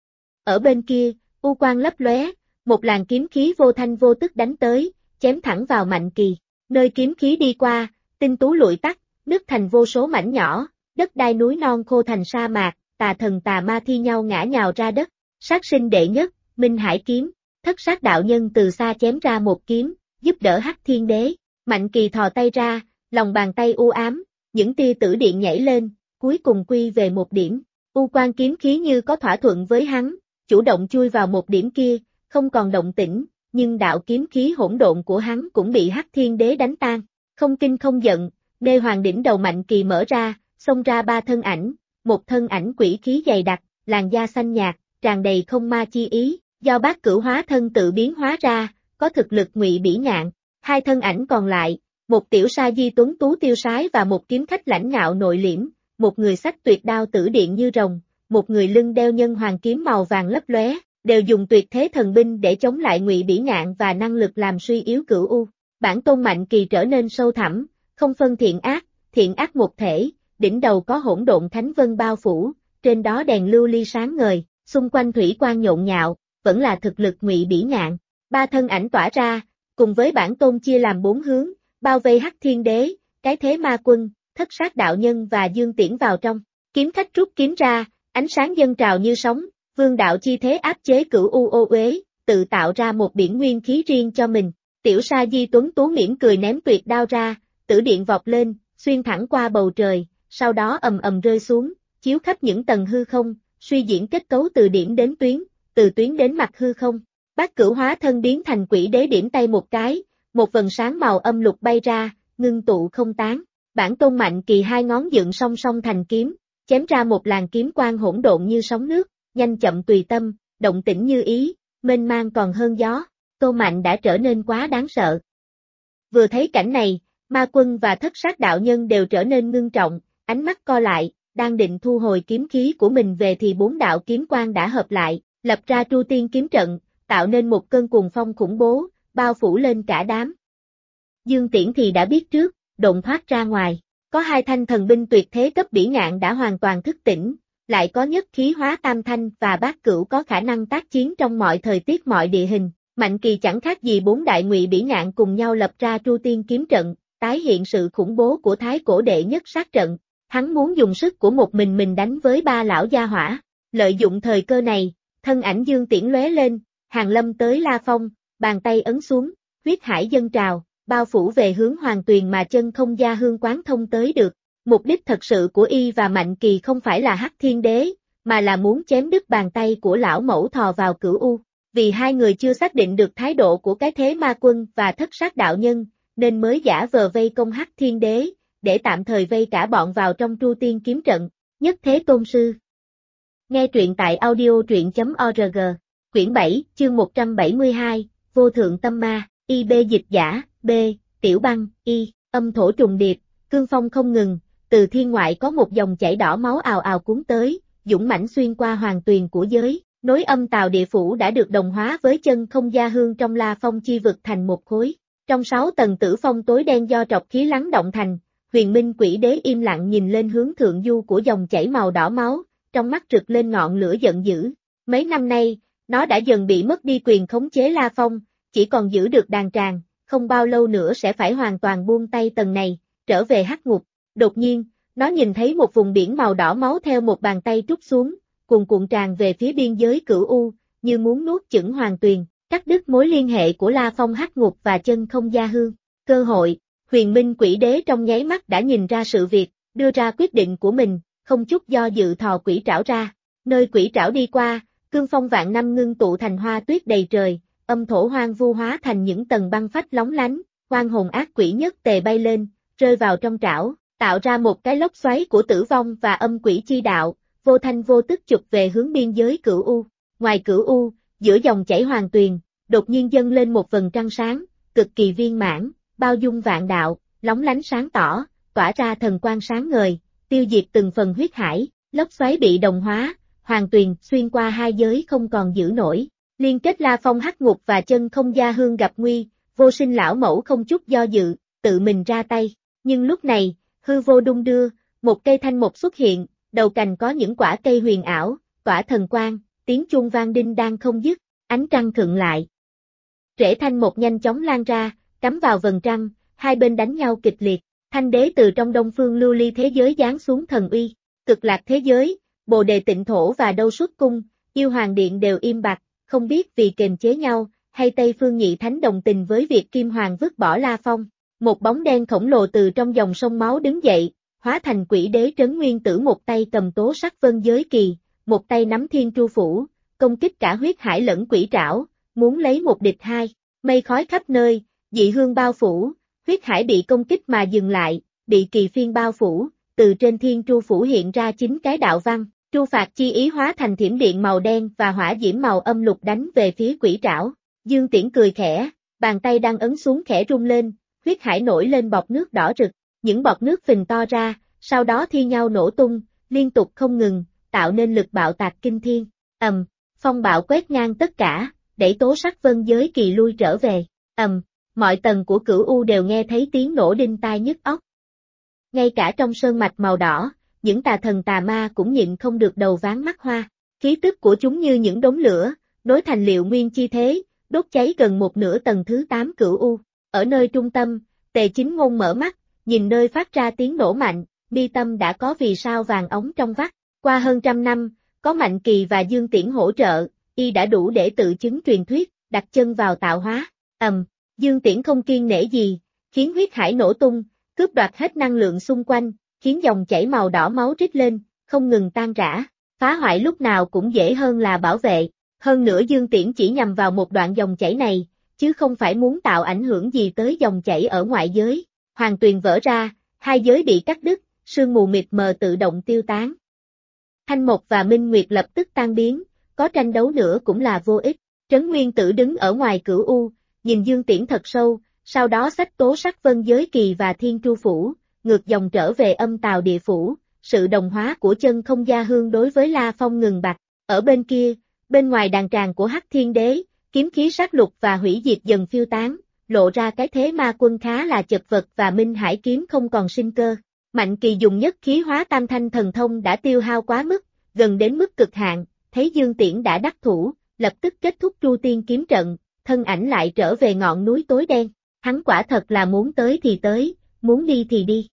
Ở bên kia, u quang lấp lóe, một làn kiếm khí vô thanh vô tức đánh tới, chém thẳng vào Mạnh Kỳ. Nơi kiếm khí đi qua, tinh tú lụi tắt, nứt thành vô số mảnh nhỏ, đất đai núi non khô thành sa mạc, tà thần tà ma thi nhau ngã nhào ra đất. Sát sinh đệ nhất, Minh Hải kiếm, Thất Sát đạo nhân từ xa chém ra một kiếm, giúp đỡ Hắc Thiên Đế. Mạnh Kỳ thò tay ra, lòng bàn tay u ám, những tia tử điện nhảy lên, cuối cùng quy về một điểm. U Quan kiếm khí như có thỏa thuận với hắn, chủ động chui vào một điểm kia, không còn động tĩnh, nhưng đạo kiếm khí hỗn độn của hắn cũng bị Hắc Thiên Đế đánh tan. Không kinh không giận, Đê Hoàng đỉnh đầu Mạnh Kỳ mở ra, xông ra ba thân ảnh, một thân ảnh quỷ khí dày đặc, làn da xanh nhạt, tràn đầy không ma chi ý, do Bát Cửu hóa thân tự biến hóa ra, có thực lực Ngụy Bỉ Ngạn. Hai thân ảnh còn lại, một tiểu sa di tuấn tú tiêu sái và một kiếm khách lãnh ngạo nội liễm, một người xách tuyệt đao tử điện như rồng, một người lưng đeo nhân hoàng kiếm màu vàng lấp lóe, đều dùng tuyệt thế thần binh để chống lại Ngụy Bỉ Ngạn và năng lực làm suy yếu Cửu U. Bản tôn Mạnh Kỳ trở nên sâu thẳm, không phân thiện ác một thể, đỉnh đầu có hỗn độn thánh vân bao phủ, trên đó đèn lưu ly sáng ngời, xung quanh thủy quang nhộn nhạo, vẫn là thực lực Ngụy Bỉ Ngạn. Ba thân ảnh tỏa ra, cùng với bản tôn chia làm bốn hướng, bao vây Hắc Thiên Đế, cái thế ma quân, Thất Sát đạo nhân và Dương Tiễn vào trong. Kiếm khách rút kiếm ra, ánh sáng dâng trào như sóng, vương đạo chi thế áp chế Cửu U ô uế, tự tạo ra một biển nguyên khí riêng cho mình. Tiểu sa di tuấn tú mỉm cười ném tuyệt đao ra, tử điện vọt lên, xuyên thẳng qua bầu trời, sau đó ầm ầm rơi xuống, chiếu khắp những tầng hư không, suy diễn kết cấu từ điểm đến tuyến, từ tuyến đến mặt hư không. Bát Cửu hóa thân biến thành quỷ đế điểm tay một cái, một vần sáng màu âm lục bay ra, ngưng tụ không tán. Bản tôn Mạnh Kỳ hai ngón dựng song song thành kiếm, chém ra một làn kiếm quang hỗn độn như sóng nước, nhanh chậm tùy tâm, động tĩnh như ý, mênh mang còn hơn gió. Tô Mạnh đã trở nên quá đáng sợ. Vừa thấy cảnh này, ma quân và Thất Sát đạo nhân đều trở nên ngưng trọng, ánh mắt co lại, đang định thu hồi kiếm khí của mình về thì bốn đạo kiếm quang đã hợp lại, lập ra Tru Tiên kiếm trận, tạo nên một cơn cuồng phong khủng bố, bao phủ lên cả đám. Dương Tiễn thì đã biết trước, độn thoát ra ngoài, có hai thanh thần binh tuyệt thế cấp Bỉ Ngạn đã hoàn toàn thức tỉnh, lại có nhất khí hóa tam thanh và Bát Cửu có khả năng tác chiến trong mọi thời tiết mọi địa hình. Mạnh Kỳ chẳng khác gì bốn đại Ngụy Bỉ Ngạn cùng nhau lập ra Tru Tiên kiếm trận, tái hiện sự khủng bố của thái cổ đệ nhất sát trận. Hắn muốn dùng sức của một mình đánh với ba lão gia hỏa. Lợi dụng thời cơ này, thân ảnh Dương Tiễn lóe lên, hàng lâm tới La Phong, bàn tay ấn xuống, huyết hải dâng trào, bao phủ về hướng Hoàng Tuyền mà chân không gia hương quán thông tới được. Mục đích thật sự của y và Mạnh Kỳ không phải là Hắc Thiên Đế, mà là muốn chém đứt bàn tay của lão mẫu thò vào Cửu U. Vì hai người chưa xác định được thái độ của cái thế ma quân và Thất Sát đạo nhân, nên mới giả vờ vây công Hắc Thiên Đế, để tạm thời vây cả bọn vào trong Tru Tiên kiếm trận. Nhất Thế Tôn Sư. Nghe truyện tại audio.org. Quyển 7, chương 172, Vô Thượng Tâm Ma, IB dịch giả, B, Tiểu Băng, I, âm thổ trùng điệp, cương phong không ngừng, từ thiên ngoại có một dòng chảy đỏ máu ào ào cuốn tới, dũng mãnh xuyên qua hoàng tuyền của giới. Nối âm tào địa phủ đã được đồng hóa với chân không gia hương trong La Phong chi vực thành một khối. Trong 6 tầng tử phong tối đen do trọc khí lắng động thành, Huyền Minh Quỷ Đế im lặng nhìn lên hướng thượng du của dòng chảy màu đỏ máu, trong mắt rực lên ngọn lửa giận dữ. Mấy năm nay, nó đã dần bị mất đi quyền khống chế La Phong, chỉ còn giữ được đàn tràng, không bao lâu nữa sẽ phải hoàn toàn buông tay tầng này, trở về hắc ngục. Đột nhiên, nó nhìn thấy một vùng biển màu đỏ máu theo một bàn tay trút xuống, cuồn cuộn tràn về phía biên giới Cửu U, như muốn nuốt chửng Hoàng Tuyền, cắt đứt mối liên hệ của La Phong hắc ngục và chân không gia hương. Cơ hội, Huyền Minh Quỷ Đế trong nháy mắt đã nhìn ra sự việc, đưa ra quyết định của mình, không chút do dự thò quỷ trảo ra. Nơi quỷ trảo đi qua, cương phong vạn năm ngưng tụ thành hoa tuyết đầy trời, âm thổ hoang vu hóa thành những tầng băng phách lóng lánh, oan hồn ác quỷ nhất tề bay lên, rơi vào trong trảo, tạo ra một cái lốc xoáy của tử vong và âm quỷ chi đạo, vô thanh vô tức chụp về hướng biên giới Cửu U. Ngoài Cửu U, giữa dòng chảy Hoàng Tuyền, đột nhiên dâng lên một vầng trăng sáng, cực kỳ viên mãn, bao dung vạn đạo, lóng lánh sáng tỏ, tỏa ra thần quang sáng ngời, tiêu diệt từng phần huyết hải, lốc xoáy bị đồng hóa, Hoàng Tuyền xuyên qua hai giới không còn giữ nổi. Liên kết La Phong hắc ngục và chân không gia hương gặp nguy, Vô Sinh lão mẫu không chút do dự, tự mình ra tay. Nhưng lúc này, hư vô đung đưa, một cây thanh mục xuất hiện, đầu cành có những quả cây huyền ảo, tỏa thần quang, tiếng chuông vang đinh đang không dứt, ánh trăng khựng lại. Rễ thanh mục nhanh chóng lan ra, cắm vào vầng trăng, hai bên đánh nhau kịch liệt, Thanh đế từ trong đông phương lưu ly thế giới giáng xuống thần uy, cực lạc thế giới, Bồ đề tịnh thổ và Đâu Xuất cung, yêu hoàng điện đều im bặt, không biết vì kiềm chế nhau, hay Tây Phương Nhị Thánh đồng tình với việc Kim Hoàng vứt bỏ La Phong. Một bóng đen khổng lồ từ trong dòng sông máu đứng dậy, hóa thành quỷ đế Trấn Nguyên Tử, một tay cầm tố sắc vân giới kỳ, một tay nắm thiên tru phủ, công kích cả huyết hải lẫn quỷ trảo, muốn lấy một địch hai. Mây khói khắp nơi, dị hương bao phủ, huyết hải bị công kích mà dừng lại, bị kỳ phiên bao phủ, từ trên thiên tru phủ hiện ra 9 cái đạo văn, tru phạt chi ý hóa thành thiểm điện màu đen và hỏa diễm màu âm lục đánh về phía quỷ trảo. Dương Tiễn cười khẽ, bàn tay đang ấn xuống khẽ rung lên, huyết hải nổi lên bọt nước đỏ rực, những bọt nước phình to ra, sau đó thi nhau nổ tung, liên tục không ngừng, tạo nên lực bạo tạc kinh thiên. Phong bạo quét ngang tất cả, đẩy tố sắc vân giới kỳ lui trở về. Mọi tầng của Cửu U đều nghe thấy tiếng nổ đinh tai nhức óc. Ngay cả trong sơn mạch màu đỏ, những tà thần tà ma cũng nhịn không được đầu váng mắt hoa. Khí tức của chúng như những đống lửa, nối thành liệu nguyên chi thế, đốt cháy gần một nửa tầng thứ 8 Cửu U. Ở nơi trung tâm, Tề Chính Ngôn mở mắt, nhìn nơi phát ra tiếng nổ mạnh, mi tâm đã có vì sao vàng ống trong vắt. Qua hơn 100 năm, có Mạnh Kỳ và Dương Tiễn hỗ trợ, y đã đủ để tự chứng truyền thuyết, đặt chân vào tạo hóa. Dương Tiễn không kiêng nể gì, khiến huyết hải nổ tung, cướp đoạt hết năng lượng xung quanh, khiến dòng chảy màu đỏ máu rít lên, không ngừng tan rã. Phá hoại lúc nào cũng dễ hơn là bảo vệ. Hơn nữa Dương Tiễn chỉ nhằm vào một đoạn dòng chảy này, chứ không phải muốn tạo ảnh hưởng gì tới dòng chảy ở ngoại giới. Hoàng tuyền vỡ ra, hai giới bị cắt đứt, sương mù mịt mờ tự động tiêu tán. Thanh Mộc và Minh Nguyệt lập tức tan biến, có tranh đấu nữa cũng là vô ích. Trấn Nguyên Tử đứng ở ngoài Cửu U, nhìn Dương Tiễn thật sâu, sau đó xách tố sắc vân giới kỳ và thiên tru phủ, ngược dòng trở về âm tào địa phủ. Sự đồng hóa của chân không gia hương đối với La Phong ngừng bặt. Ở bên kia, bên ngoài đàn tràng của Hắc Thiên Đế, kiếm khí sát lục và hủy diệt dần phiêu tán, lộ ra cái thế ma quân khá là chật vật và Minh Hải kiếm không còn sinh cơ. Mạnh Kỳ dùng nhất khí hóa tam thanh thần thông đã tiêu hao quá mức, gần đến mức cực hạn, thấy Dương Tiễn đã đắc thủ, lập tức kết thúc Tru Tiên kiếm trận, thân ảnh lại trở về ngọn núi tối đen. Hắn quả thật là muốn tới thì tới, muốn đi thì đi.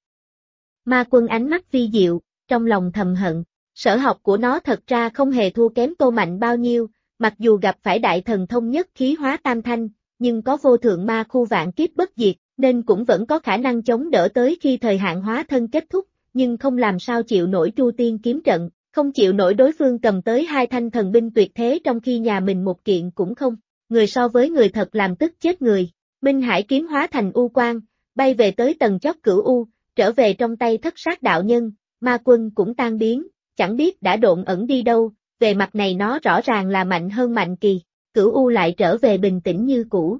Ma quân ánh mắt vi diệu, trong lòng thầm hận. Sở học của nó thật ra không hề thua kém Tô Mạnh bao nhiêu, mặc dù gặp phải đại thần thông nhất khí hóa tam thanh, nhưng có vô thượng ma khu vạn kiếp bất diệt, nên cũng vẫn có khả năng chống đỡ tới khi thời hạn hóa thân kết thúc, nhưng không làm sao chịu nổi Tru Tiên kiếm trận, không chịu nổi đối phương cầm tới 2 thanh thần binh tuyệt thế trong khi nhà mình một kiện cũng không. Người so với người thật làm tức chết người. Minh Hải kiếm hóa thành u quang, bay về tới tầng chót Cửu U, trở về trong tay Thất Sát đạo nhân, ma quân cũng tan biến, chẳng biết đã độn ẩn đi đâu, về mặt này nó rõ ràng là mạnh hơn Mạnh Kỳ. Cửu U lại trở về bình tĩnh như cũ.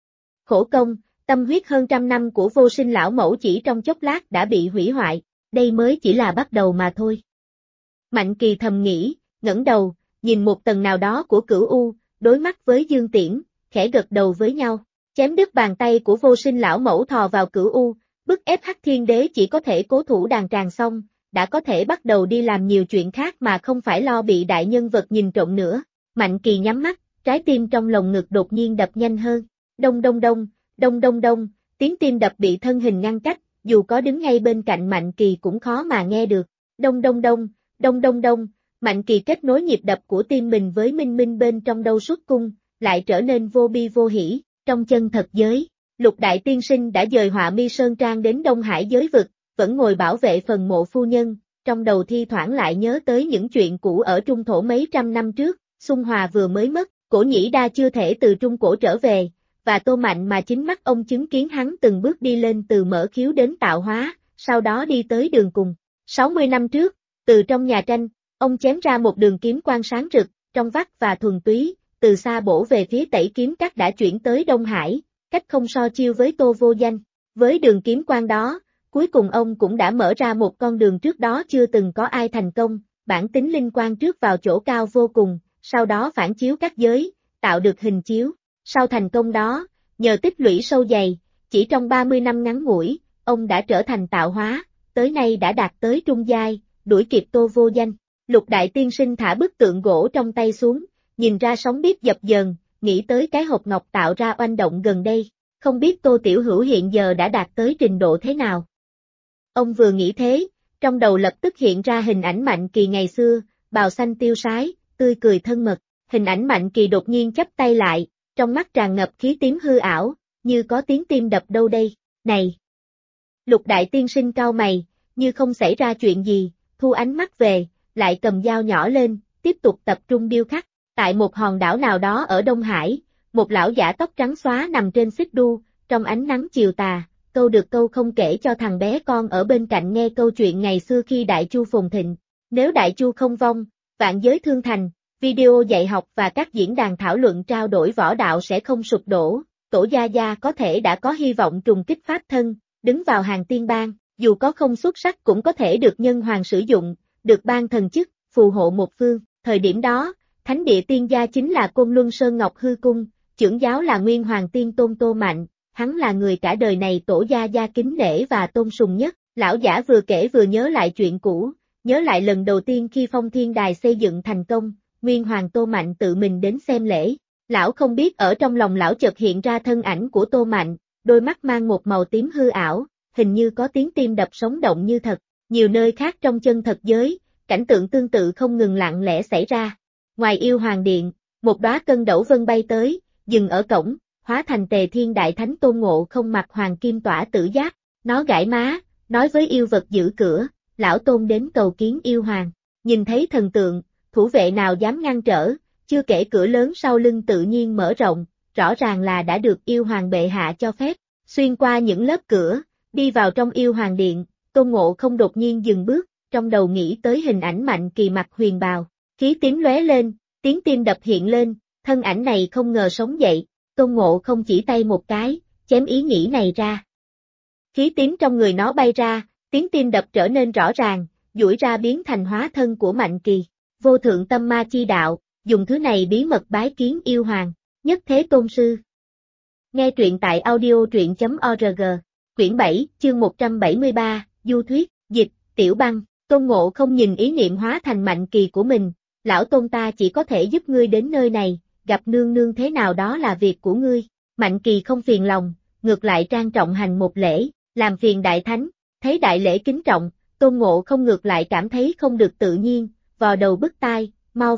Khổ công, tâm huyết hơn 100 năm của Vô Sinh lão mẫu chỉ trong chốc lát đã bị hủy hoại, đây mới chỉ là bắt đầu mà thôi. Mạnh Kỳ thầm nghĩ, ngẩng đầu, nhìn một tầng nào đó của Cửu U, đối mắt với Dương Tiễn, khẽ gật đầu với nhau, chém đứt bàn tay của Vô Sinh lão mẫu thò vào Cửu U, bức ép Hắc Thiên Đế chỉ có thể cố thủ đàn tràng xong, đã có thể bắt đầu đi làm nhiều chuyện khác mà không phải lo bị đại nhân vật nhìn trộm nữa. Mạnh Kỳ nhắm mắt, trái tim trong lồng ngực đột nhiên đập nhanh hơn. Đông đông đông, đông đông đông, tiếng tim đập bị thân hình ngăn cách, dù có đứng ngay bên cạnh Mạnh Kỳ cũng khó mà nghe được. Đông đông đông, đông đông đông, Mạnh Kỳ kết nối nhịp đập của tim mình với minh minh bên trong Đâu Xuất cung, lại trở nên vô bi vô hỉ. Trong chân thật giới, Lục Đại Tiên Sinh đã dời Họa Mi Sơn Trang đến Đông Hải giới vực, vẫn ngồi bảo vệ phần mộ phu nhân, trong đầu thi thoảng lại nhớ tới những chuyện cũ ở Trung Thổ mấy trăm năm trước. Xung Hòa vừa mới mất, Cổ Nhĩ Đa chưa thể từ Trung Cổ trở về, và Tô Mạnh mà chính mắt ông chứng kiến hắn từng bước đi lên từ mở khiếu đến tạo hóa, sau đó đi tới đường cùng. 60 năm trước, từ trong nhà tranh, ông chém ra một đường kiếm quang sáng rực, trong vắt và thuần túy, từ xa bổ về phía Tẩy Kiếm Các đã chuyển tới Đông Hải, cách không so chiêu với Tô Vô Danh. Với đường kiếm quang đó, cuối cùng ông cũng đã mở ra một con đường trước đó chưa từng có ai thành công, bản tính linh quang trước vào chỗ cao vô cùng, sau đó phản chiếu các giới, tạo được hình chiếu. Sau thành công đó, nhờ tích lũy sâu dày, chỉ trong 30 năm ngắn ngủi, ông đã trở thành tạo hóa, tới nay đã đạt tới trung giai, đuổi kịp Tô Vô Danh. Lục Đại Tiên Sinh thả bức tượng gỗ trong tay xuống, nhìn ra sóng biết dập dờn, nghĩ tới cái hộp ngọc tạo ra oanh động gần đây, không biết Tô Tiểu Hữu hiện giờ đã đạt tới trình độ thế nào. Ông vừa nghĩ thế, trong đầu lập tức hiện ra hình ảnh Mạnh Kỳ ngày xưa, bào xanh tiêu sái, tươi cười thân mật. Hình ảnh Mạnh Kỳ đột nhiên chắp tay lại, trong mắt tràn ngập khí tím hư ảo, như có tiếng tim đập đâu đây, này. Lục đại tiên sinh cau mày, như không xảy ra chuyện gì, thu ánh mắt về, lại cầm dao nhỏ lên, tiếp tục tập trung điêu khắc. Tại một hòn đảo nào đó ở Đông Hải, một lão giả tóc trắng xóa nằm trên xích đu, trong ánh nắng chiều tà, câu được câu không kể cho thằng bé con ở bên cạnh nghe câu chuyện ngày xưa khi Đại Chu phồn thịnh. Nếu Đại Chu không vong, vạn giới thương thành, video dạy học và các diễn đàn thảo luận trao đổi võ đạo sẽ không sụp đổ, Tổ Gia Gia có thể đã có hy vọng trùng kích pháp thân, đứng vào hàng tiên bang, dù có không xuất sắc cũng có thể được nhân hoàng sử dụng, được ban thần chức, phù hộ một phương. Thời điểm đó, thánh địa tiên gia chính là Côn Luân Sơn Ngọc Hư Cung, trưởng giáo là Nguyên Hoàng Tiên Tôn Tô Mạnh, hắn là người cả đời này Tổ Gia Gia kính nể và tôn sùng nhất. Lão giả vừa kể vừa nhớ lại chuyện cũ, nhớ lại lần đầu tiên khi Phong Thiên Đài xây dựng thành công, Nguyên Hoàng Tô Mạnh tự mình đến xem lễ. Lão không biết ở trong lòng lão chợt hiện ra thân ảnh của Tô Mạnh, đôi mắt mang một màu tím hư ảo, hình như có tiếng tim đập sống động như thật. Nhiều nơi khác trong chân thật giới, cảnh tượng tương tự không ngừng lặng lẽ xảy ra. Ngoài Yêu Hoàng Điện, một đóa cân đẩu vân bay tới, dừng ở cổng, hóa thành Tề Thiên Đại Thánh Tôn Ngộ Không mặc hoàng kim tỏa tử giáp, nó gãi má, nói với yêu vật giữ cửa, lão Tôn đến cầu kiến yêu hoàng. Nhìn thấy thần tượng, thủ vệ nào dám ngăn trở, chưa kể cửa lớn sau lưng tự nhiên mở rộng, rõ ràng là đã được yêu hoàng bệ hạ cho phép. Xuyên qua những lớp cửa, đi vào trong Yêu Hoàng Điện, Tôn Ngộ Không đột nhiên dừng bước, trong đầu nghĩ tới hình ảnh Mạnh Kỳ mặc huyền bào, khí tím lóe lên, tiếng tim đập hiện lên, thân ảnh này không ngờ sống dậy, Tôn Ngộ Không chỉ tay một cái, chém ý nghĩ này ra. Khí tím trong người nó bay ra, tiếng tim đập trở nên rõ ràng, duỗi ra biến thành hóa thân của Mạnh Kỳ. Vô thượng tâm ma chi đạo, dùng thứ này bí mật bái kiến yêu hoàng, nhất thế tôn sư. Nghe truyện tại audio truyện.org, quyển 7, chương 173, du thuyết, dịch, Tiểu Băng. Tôn Ngộ Không nhìn ý niệm hóa thành Mạnh Kỳ của mình, lão Tôn ta chỉ có thể giúp ngươi đến nơi này, gặp nương nương thế nào đó là việc của ngươi. Mạnh Kỳ không phiền lòng, ngược lại trang trọng hành một lễ, làm phiền đại thánh. Thấy đại lễ kính trọng, Tôn Ngộ Không ngược lại cảm thấy không được tự nhiên, vò đầu bứt tai, mau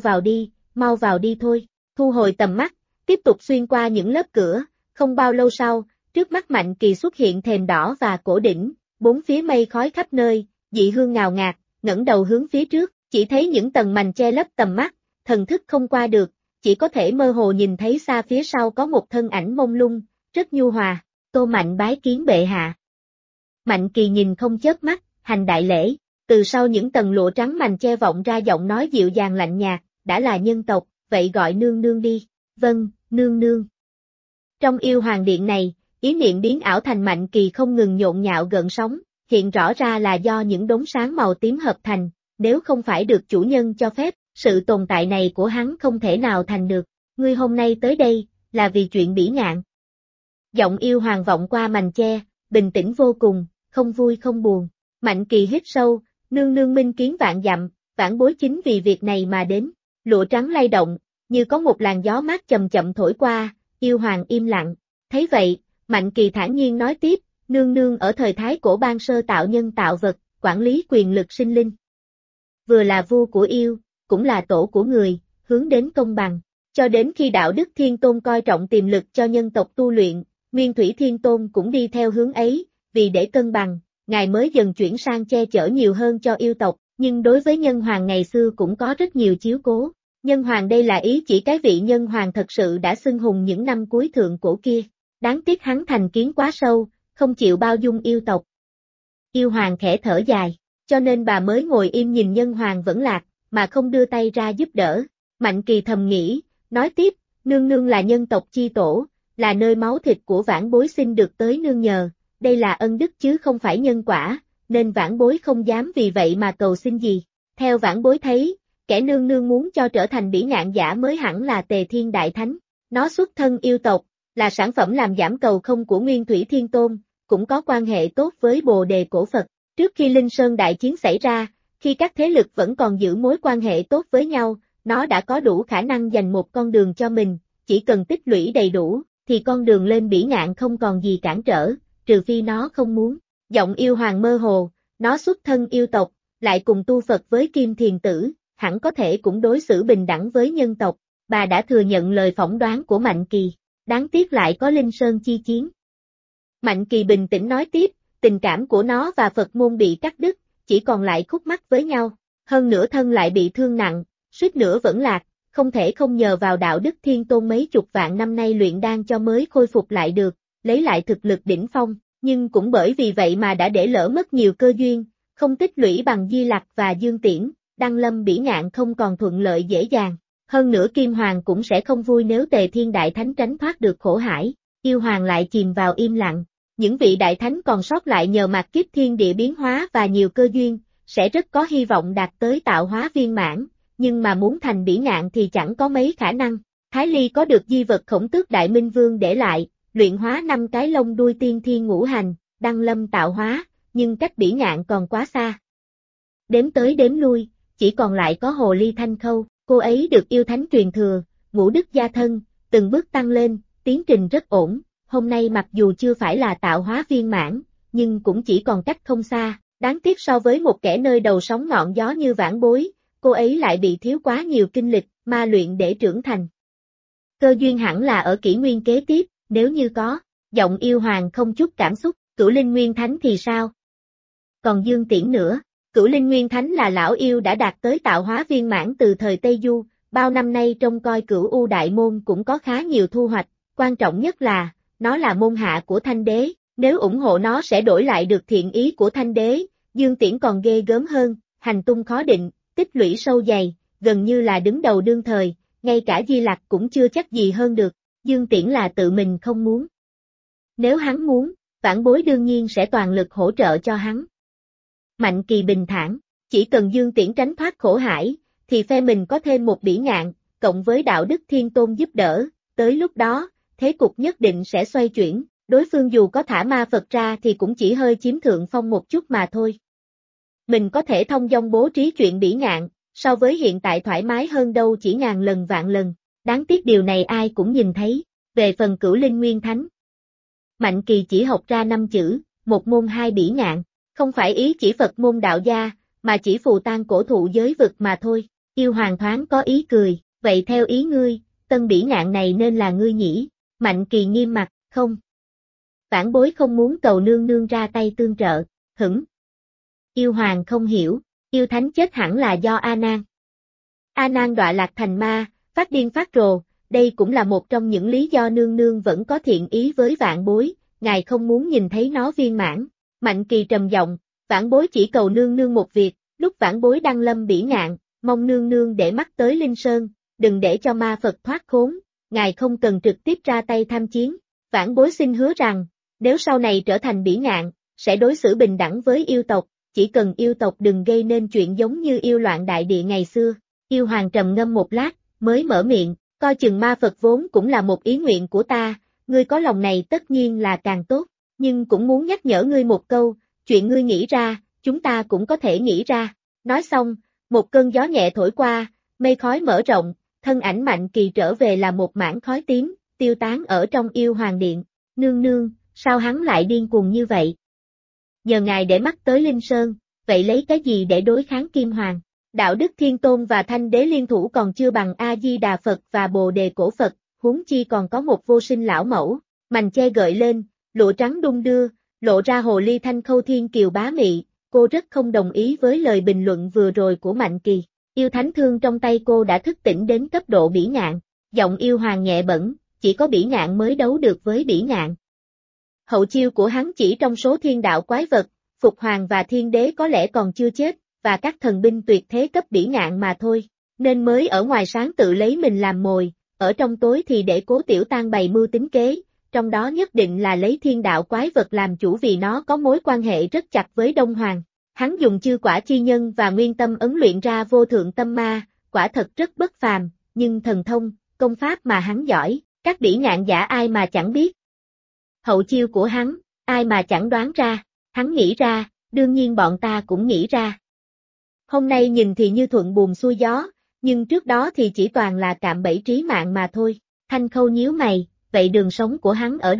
vào đi thôi. Thu hồi tầm mắt, tiếp tục xuyên qua những lớp cửa, không bao lâu sau, trước mắt Mạnh Kỳ xuất hiện thềm đỏ và cổ đỉnh, bốn phía mây khói khắp nơi, dị hương ngào ngạt, ngẩng đầu hướng phía trước, chỉ thấy những tầng mành che lấp tầm mắt, thần thức không qua được, chỉ có thể mơ hồ nhìn thấy xa phía sau có một thân ảnh mông lung, rất nhu hòa. Tô Mạnh bái kiến bệ hạ. Mạnh Kỳ nhìn không chớp mắt, hành đại lễ, từ sau những tầng lụa trắng mành che vọng ra giọng nói dịu dàng lạnh nhạt, đã là nhân tộc, vậy gọi nương nương đi. Vâng, nương nương. Trong Yêu Hoàng Điện này, ý niệm biến ảo thành Mạnh Kỳ không ngừng nhộn nhạo gợn sóng, hiện rõ ra là do những đốm sáng màu tím hợp thành, nếu không phải được chủ nhân cho phép, sự tồn tại này của hắn không thể nào thành được. Ngươi hôm nay tới đây, là vì chuyện bỉ ngạn. Giọng Yêu Hoàng vọng qua mành che, bình tĩnh vô cùng, không vui không buồn. Mạnh Kỳ hít sâu, nương nương minh kiến vạn dặm, vãn bối chính vì việc này mà đến. Lụa trắng lay động, như có một làn gió mát chậm chậm thổi qua, Yêu Hoàng im lặng. Thấy vậy, Mạnh Kỳ thản nhiên nói tiếp, nương nương ở thời Thái Cổ ban sơ tạo nhân tạo vật, quản lý quyền lực sinh linh. Vừa là vua của yêu, cũng là tổ của người, hướng đến công bằng. Cho đến khi đạo đức Thiên Tôn coi trọng tiềm lực cho nhân tộc tu luyện, Nguyên Thủy Thiên Tôn cũng đi theo hướng ấy, vì để cân bằng, ngài mới dần chuyển sang che chở nhiều hơn cho yêu tộc, nhưng đối với nhân hoàng ngày xưa cũng có rất nhiều chiếu cố. Nhân hoàng đây là ý chỉ cái vị nhân hoàng thật sự đã xưng hùng những năm cuối thượng cổ kia. Đáng tiếc hắn thành kiến quá sâu, không chịu bao dung yêu tộc. Yêu hoàng khẽ thở dài, cho nên bà mới ngồi im nhìn nhân hoàng vẫn lạc, mà không đưa tay ra giúp đỡ. Mạnh Kỳ thầm nghĩ, nói tiếp, nương nương là nhân tộc chi tổ, là nơi máu thịt của vãn bối xin được tới nương nhờ, đây là ân đức chứ không phải nhân quả, nên vãn bối không dám vì vậy mà cầu xin gì. Theo vãn bối thấy, kẻ nương nương muốn cho trở thành bỉ ngạn giả mới hẳn là Tề Thiên Đại Thánh. Nó xuất thân yêu tộc, là sản phẩm làm giảm cầu không của Nguyên Thủy Thiên Tôn, cũng có quan hệ tốt với Bồ Đề Cổ Phật. Trước khi Linh Sơn Đại Chiến xảy ra, khi các thế lực vẫn còn giữ mối quan hệ tốt với nhau, nó đã có đủ khả năng dành một con đường cho mình, chỉ cần tích lũy đầy đủ, thì con đường lên bỉ ngạn không còn gì cản trở, trừ phi nó không muốn. Giọng Yêu Hoàng mơ hồ, nó xuất thân yêu tộc, lại cùng tu Phật với Kim Thiền Tử, hẳn có thể cũng đối xử bình đẳng với nhân tộc, bà đã thừa nhận lời phỏng đoán của Mạnh Kỳ, đáng tiếc lại có Linh Sơn chi chiến. Mạnh Kỳ bình tĩnh nói tiếp, tình cảm của nó và Phật môn bị cắt đứt, chỉ còn lại khúc mắc với nhau, hơn nữa thân lại bị thương nặng, suýt nữa vẫn lạc, không thể không nhờ vào đạo đức Thiên Tôn mấy chục vạn năm nay luyện đan cho mới khôi phục lại được, lấy lại thực lực đỉnh phong, nhưng cũng bởi vì vậy mà đã để lỡ mất nhiều cơ duyên, không tích lũy bằng Di Lặc và Dương Tiễn, Đăng Lâm Bỉ Ngạn không còn thuận lợi dễ dàng. Hơn nữa Kim Hoàng cũng sẽ không vui nếu Tề Thiên Đại Thánh tránh thoát được khổ hải, Yêu Hoàng lại chìm vào im lặng. Những vị Đại Thánh còn sót lại nhờ mạt kiếp thiên địa biến hóa và nhiều cơ duyên, sẽ rất có hy vọng đạt tới tạo hóa viên mãn, nhưng mà muốn thành Bỉ Ngạn thì chẳng có mấy khả năng. Thái Ly có được di vật Khổng Tước Đại Minh Vương để lại, luyện hóa 5 cái lông đuôi tiên thiên ngũ hành, đăng lâm tạo hóa, nhưng cách Bỉ Ngạn còn quá xa. Đếm tới đếm lui, chỉ còn lại có Hồ Ly Thanh Khâu, cô ấy được yêu thánh truyền thừa, ngũ đức gia thân, từng bước tăng lên, tiến trình rất ổn, hôm nay mặc dù chưa phải là tạo hóa viên mãn, nhưng cũng chỉ còn cách không xa, đáng tiếc so với một kẻ nơi đầu sóng ngọn gió như Vãn Bối, cô ấy lại bị thiếu quá nhiều kinh lịch, ma luyện để trưởng thành. Cơ duyên hẳn là ở kỷ nguyên kế tiếp, nếu như có, giọng Yêu Hoàng không chút cảm xúc, Cửu Linh Nguyên Thánh thì sao? Còn Dương Tiễn nữa, Cửu Linh Nguyên Thánh là lão yêu đã đạt tới tạo hóa viên mãn từ thời Tây Du, bao năm nay trông coi Cửu U Đại Môn cũng có khá nhiều thu hoạch, quan trọng nhất là, nó là môn hạ của Thanh Đế, nếu ủng hộ nó sẽ đổi lại được thiện ý của Thanh Đế, Dương Tiễn còn ghê gớm hơn, hành tung khó định, tích lũy sâu dày, gần như là đứng đầu đương thời, ngay cả Di Lặc cũng chưa chắc gì hơn được, Dương Tiễn là tự mình không muốn. Nếu hắn muốn, Vãn Bối đương nhiên sẽ toàn lực hỗ trợ cho hắn. Mạnh Kỳ bình thản, chỉ cần Dương Tiễn tránh thoát khổ hải, thì phe mình có thêm một Bỉ Ngạn, cộng với đạo đức Thiên Tôn giúp đỡ, tới lúc đó, thế cục nhất định sẽ xoay chuyển, đối phương dù có thả ma Phật ra thì cũng chỉ hơi chiếm thượng phong một chút mà thôi. Mình có thể thông dong bố trí chuyện Bỉ Ngạn, so với hiện tại thoải mái hơn đâu chỉ ngàn lần vạn lần, đáng tiếc điều này ai cũng nhìn thấy, về phần Cửu Linh Nguyên Thánh. Mạnh Kỳ chỉ học ra 5 chữ, một môn 2 Bỉ Ngạn, không phải ý chỉ Phật môn đạo gia, mà chỉ phù tan cổ thụ giới vực mà thôi, Yêu Hoàng thoáng có ý cười, vậy theo ý ngươi, tân Bỉ Ngạn này nên là ngươi nhỉ, Mạnh Kỳ nghiêm mặt, không. Vãn Bối không muốn cầu nương nương ra tay tương trợ, hửng. Yêu Hoàng không hiểu, yêu thánh chết hẳn là do A Nan. A Nan đọa lạc thành ma, phát điên phát rồ, đây cũng là một trong những lý do nương nương vẫn có thiện ý với Vãn Bối, ngài không muốn nhìn thấy nó viên mãn. Mạnh Kỳ trầm giọng, Vãn Bối chỉ cầu nương nương một việc, lúc Vãn Bối đăng lâm Bỉ Ngạn, mong nương nương để mắt tới Linh Sơn, đừng để cho ma Phật thoát khốn, ngài không cần trực tiếp ra tay tham chiến. Vãn Bối xin hứa rằng, nếu sau này trở thành Bỉ Ngạn, sẽ đối xử bình đẳng với yêu tộc, chỉ cần yêu tộc đừng gây nên chuyện giống như yêu loạn đại địa ngày xưa. Yêu Hoàng trầm ngâm một lát, mới mở miệng, coi chừng ma Phật vốn cũng là một ý nguyện của ta, ngươi có lòng này tất nhiên là càng tốt, nhưng cũng muốn nhắc nhở ngươi một câu, chuyện ngươi nghĩ ra, chúng ta cũng có thể nghĩ ra. Nói xong, một cơn gió nhẹ thổi qua, mây khói mở rộng, thân ảnh Mạnh Kỳ trở về là một mảng khói tím, tiêu tán ở trong Yêu Hoàng Điện. Nương nương, sao hắn lại điên cuồng như vậy? Nhờ ngài để mắt tới Linh Sơn, vậy lấy cái gì để đối kháng Kim Hoàng? Đạo đức Thiên Tôn và Thanh Đế liên thủ còn chưa bằng A-di-đà Phật và Bồ Đề Cổ Phật, huống chi còn có một vô sinh lão mẫu. Mành che gợi lên, lụa trắng đung đưa, lộ ra Hồ Ly Thanh Khâu Thiên Kiều bá mị, cô rất không đồng ý với lời bình luận vừa rồi của Mạnh Kỳ. Yêu thánh thương trong tay cô đã thức tỉnh đến cấp độ Bỉ Ngạn, giọng Yêu Hoàng nhẹ bẫng, chỉ có Bỉ Ngạn mới đấu được với Bỉ Ngạn. Hậu chiêu của hắn chỉ trong số thiên đạo quái vật, Phục Hoàng và Thiên Đế có lẽ còn chưa chết, và các thần binh tuyệt thế cấp Bỉ Ngạn mà thôi, nên mới ở ngoài sáng tự lấy mình làm mồi, ở trong tối thì để Cố Tiểu Tang bày mưu tính kế, trong đó nhất định là lấy thiên đạo quái vật làm chủ vì nó có mối quan hệ rất chặt với Đông Hoàng. Hắn dùng chư quả chi nhân và nguyên tâm ấn luyện ra vô thượng tâm ma, quả thật rất bất phàm, nhưng thần thông, công pháp mà hắn giỏi, các Bỉ Ngạn giả ai mà chẳng biết. Hậu chiêu của hắn, ai mà chẳng đoán ra, hắn nghĩ ra, đương nhiên bọn ta cũng nghĩ ra. Hôm nay nhìn thì như thuận buồm xuôi gió, nhưng trước đó thì chỉ toàn là cạm bẫy trí mạng mà thôi. Thanh Khâu nhíu mày, vậy đường sống của hắn ở đâu?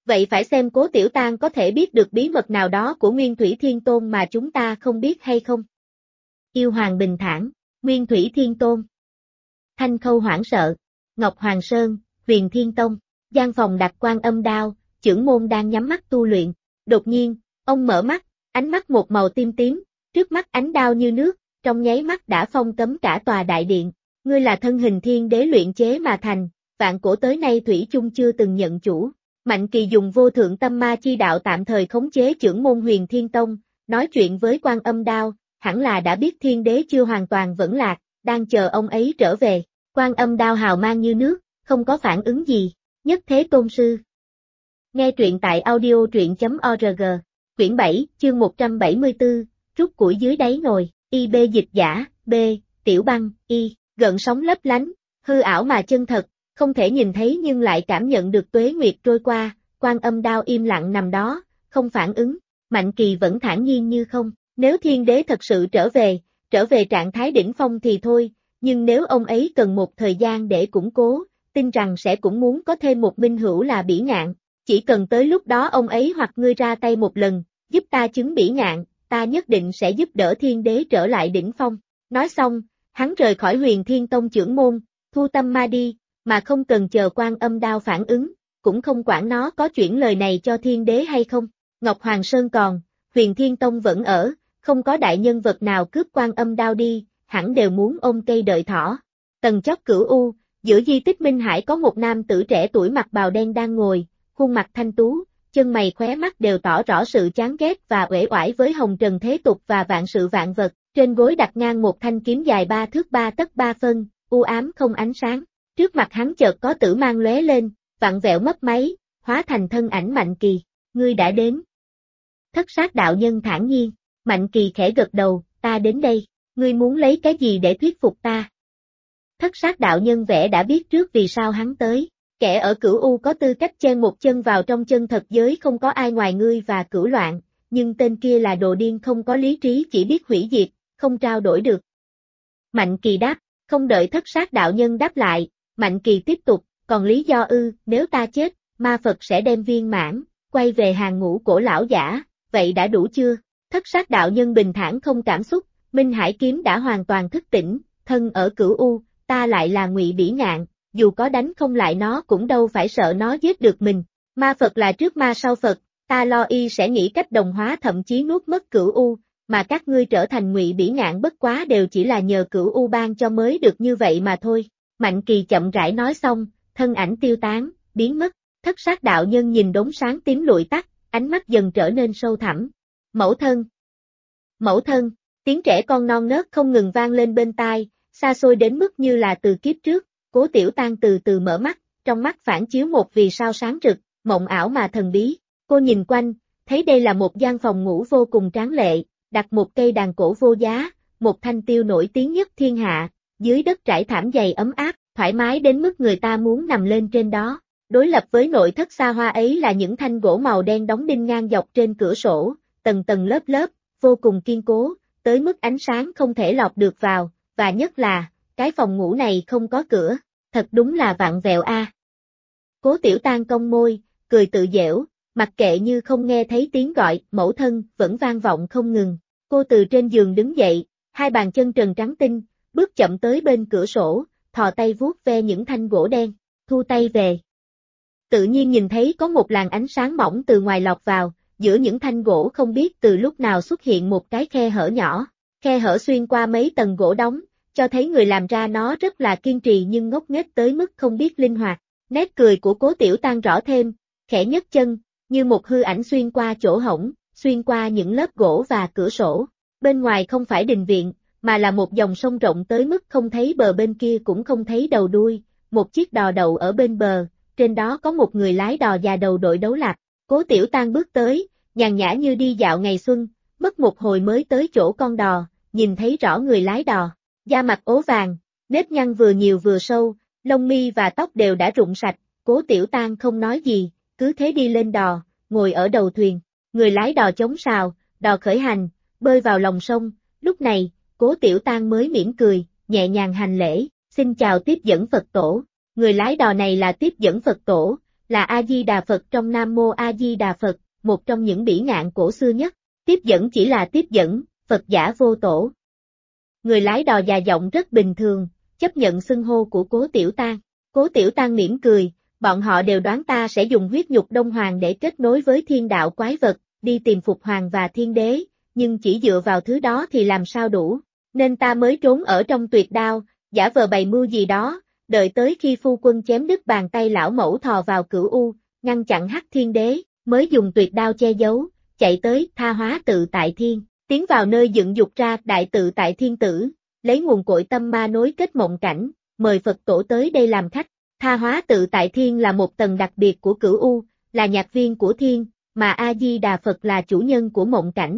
Vậy phải xem Cố Tiểu Tang có thể biết được bí mật nào đó của Nguyên Thủy Thiên Tôn mà chúng ta không biết hay không. Yêu Hoàng bình thản, Nguyên Thủy Thiên Tôn. Thanh Khâu hoảng sợ, Ngọc Hoàng Sơn, Huyền Thiên Tông, gian phòng đặt Quan Âm Đao, chưởng môn đang nhắm mắt tu luyện. Đột nhiên, ông mở mắt, ánh mắt một màu tím tím, trước mắt ánh đao như nước, trong nháy mắt đã phong cấm cả tòa đại điện. Ngươi là thân hình thiên đế luyện chế mà thành, vạn cổ tới nay thủy chung chưa từng nhận chủ. Mạnh Kỳ dùng vô thượng tâm ma chi đạo tạm thời khống chế chưởng môn Huyền Thiên Tông, nói chuyện với Quan Âm Đao, hẳn là đã biết thiên đế chưa hoàn toàn vẫn lạc, đang chờ ông ấy trở về. Quan Âm Đao hào mang như nước, không có phản ứng gì. Nhất Thế Tôn Sư. Nghe truyện tại audio truyện.org. Quyển 7, chương 174, rút củi dưới đáy nồi. IB dịch giả, B, Tiểu Băng, Y, gợn sóng lấp lánh, hư ảo mà chân thật, không thể nhìn thấy nhưng lại cảm nhận được tuế nguyệt trôi qua. Quan Âm Đao im lặng nằm đó, không phản ứng. Mạnh Kỳ vẫn thản nhiên như không. Nếu thiên đế thật sự trở về trạng thái đỉnh phong thì thôi, nhưng nếu ông ấy cần một thời gian để củng cố, tin rằng sẽ cũng muốn có thêm một minh hữu là Bỉ Ngạn. Chỉ cần tới lúc đó ông ấy hoặc ngươi ra tay một lần, giúp ta chứng Bỉ Ngạn, ta nhất định sẽ giúp đỡ thiên đế trở lại đỉnh phong. Nói xong, hắn rời khỏi Huyền Thiên Tông chưởng môn, thu tâm ma đi, mà không cần chờ Quan Âm Đao phản ứng, cũng không quản nó có chuyển lời này cho thiên đế hay không. Ngọc Hoàng Sơn còn, Huyền Thiên Tông vẫn ở, không có đại nhân vật nào cướp Quan Âm Đao đi, hẳn đều muốn ôm cây đợi thỏ. Tầng chót Cửu U, giữa di tích Minh Hải có một nam tử trẻ tuổi mặc bào đen đang ngồi, khuôn mặt thanh tú, chân mày khóe mắt đều tỏ rõ sự chán ghét và uể oải với hồng trần thế tục và vạn sự vạn vật, trên gối đặt ngang một thanh kiếm dài 3 thước 3 tấc 3 phân, u ám không ánh sáng. Trước mặt hắn chợt có tử mang lóe lên, vặn vẹo mấp máy, hóa thành thân ảnh Mạnh Kỳ. Ngươi đã đến. Thất Sát đạo nhân thản nhiên. Mạnh Kỳ khẽ gật đầu, ta đến đây. Ngươi muốn lấy cái gì để thuyết phục ta? Thất Sát đạo nhân vẻ đã biết trước vì sao hắn tới. Kẻ ở Cửu U có tư cách chen một chân vào trong chân thật giới không có ai ngoài ngươi và Cửu Loạn, nhưng tên kia là đồ điên không có lý trí chỉ biết hủy diệt, không trao đổi được. Mạnh Kỳ đáp, không đợi Thất Sát đạo nhân đáp lại, Mạnh Kỳ tiếp tục, còn lý do nếu ta chết, ma Phật sẽ đem viên mãn, quay về hàng ngũ cổ lão giả, vậy đã đủ chưa? Thất Sát đạo nhân bình thản không cảm xúc, Minh Hải kiếm đã hoàn toàn thức tỉnh, thân ở Cửu U, ta lại là Ngụy Bỉ Ngạn, dù có đánh không lại nó cũng đâu phải sợ nó giết được mình. Ma Phật là trước ma sau Phật, ta lo y sẽ nghĩ cách đồng hóa thậm chí nuốt mất Cửu U, mà các ngươi trở thành Ngụy Bỉ Ngạn bất quá đều chỉ là nhờ Cửu U ban cho mới được như vậy mà thôi. Mạnh Kỳ chậm rãi nói xong, thân ảnh tiêu tán, biến mất. Thất Sát đạo nhân nhìn đốm sáng tím lụi tắt, ánh mắt dần trở nên sâu thẳm. Mẫu thân! Mẫu thân! Tiếng trẻ con non nớt không ngừng vang lên bên tai, xa xôi đến mức như là từ kiếp trước. Cố Tiểu Tang từ từ mở mắt, trong mắt phản chiếu một vì sao sáng rực, mộng ảo mà thần bí. Cô nhìn quanh, thấy đây là một gian phòng ngủ vô cùng tráng lệ, đặt một cây đàn cổ vô giá, một thanh tiêu nổi tiếng nhất thiên hạ, dưới đất trải thảm dày ấm áp, thoải mái đến mức người ta muốn nằm lên trên đó. Đối lập với nội thất xa hoa ấy là những thanh gỗ màu đen đóng đinh ngang dọc trên cửa sổ, tầng tầng lớp lớp, vô cùng kiên cố, tới mức ánh sáng không thể lọt được vào, và nhất là, cái phòng ngủ này không có cửa, thật đúng là vặn vẹo a. Cố Tiểu Tang cong môi, cười tự giễu, mặc kệ như không nghe thấy tiếng gọi, mẫu thân, vẫn vang vọng không ngừng. Cô từ trên giường đứng dậy, hai bàn chân trần trắng tinh, bước chậm tới bên cửa sổ, thò tay vuốt ve những thanh gỗ đen, thu tay về. Tự nhiên nhìn thấy có một làn ánh sáng mỏng từ ngoài lọt vào, giữa những thanh gỗ không biết từ lúc nào xuất hiện một cái khe hở nhỏ, khe hở xuyên qua mấy tầng gỗ đóng, cho thấy người làm ra nó rất là kiên trì nhưng ngốc nghếch tới mức không biết linh hoạt. Nét cười của Cố Tiểu Tang rõ thêm, khẽ nhấc chân, như một hư ảnh xuyên qua chỗ hổng, xuyên qua những lớp gỗ và cửa sổ. Bên ngoài không phải đình viện, mà là một dòng sông rộng tới mức không thấy bờ bên kia cũng không thấy đầu đuôi, một chiếc đò đậu ở bên bờ, trên đó có một người lái đò già đầu đội đấu lạp. Cố Tiểu Tang bước tới, nhàn nhã như đi dạo ngày xuân, mất một hồi mới tới chỗ con đò, nhìn thấy rõ người lái đò, da mặt ố vàng, nếp nhăn vừa nhiều vừa sâu, lông mi và tóc đều đã rụng sạch. Cố Tiểu Tang không nói gì, cứ thế đi lên đò, ngồi ở đầu thuyền. Người lái đò chống sào, đò khởi hành, bơi vào lòng sông. Lúc này, Cố Tiểu Tang mới mỉm cười, nhẹ nhàng hành lễ, xin chào tiếp dẫn Phật tổ. Người lái đò này là tiếp dẫn Phật tổ, là A-di-đà Phật trong Nam Mô A-di-đà Phật, một trong những bỉ ngạn cổ xưa nhất. Tiếp dẫn chỉ là tiếp dẫn, Phật giả vô tổ. Người lái đò già giọng rất bình thường, chấp nhận xưng hô của Cố Tiểu Tang. Cố Tiểu Tang mỉm cười, bọn họ đều đoán ta sẽ dùng huyết nhục Đông Hoàng để kết nối với thiên đạo quái vật, đi tìm Phục Hoàng và Thiên Đế, nhưng chỉ dựa vào thứ đó thì làm sao đủ, nên ta mới trốn ở trong tuyệt đao, giả vờ bày mưu gì đó, đợi tới khi phu quân chém đứt bàn tay lão mẫu thò vào cửu u, ngăn chặn Hắc Thiên Đế, mới dùng tuyệt đao che giấu, chạy tới Tha Hóa Tự Tại Thiên, tiến vào nơi dựng dục ra Đại Tự Tại Thiên Tử, lấy nguồn cội tâm ma nối kết mộng cảnh, mời Phật tổ tới đây làm khách. Tha Hóa Tự Tại Thiên là một tầng đặc biệt của cửu u, là nhạc viên của thiên, mà A-di-đà Phật là chủ nhân của mộng cảnh.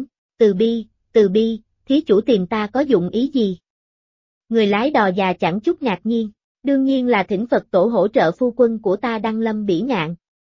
Từ bi, thí chủ tìm ta có dụng ý gì? Người lái đò già chẳng chút ngạc nhiên, đương nhiên là thỉnh Phật tổ hỗ trợ phu quân của ta đăng lâm bỉ ngạn.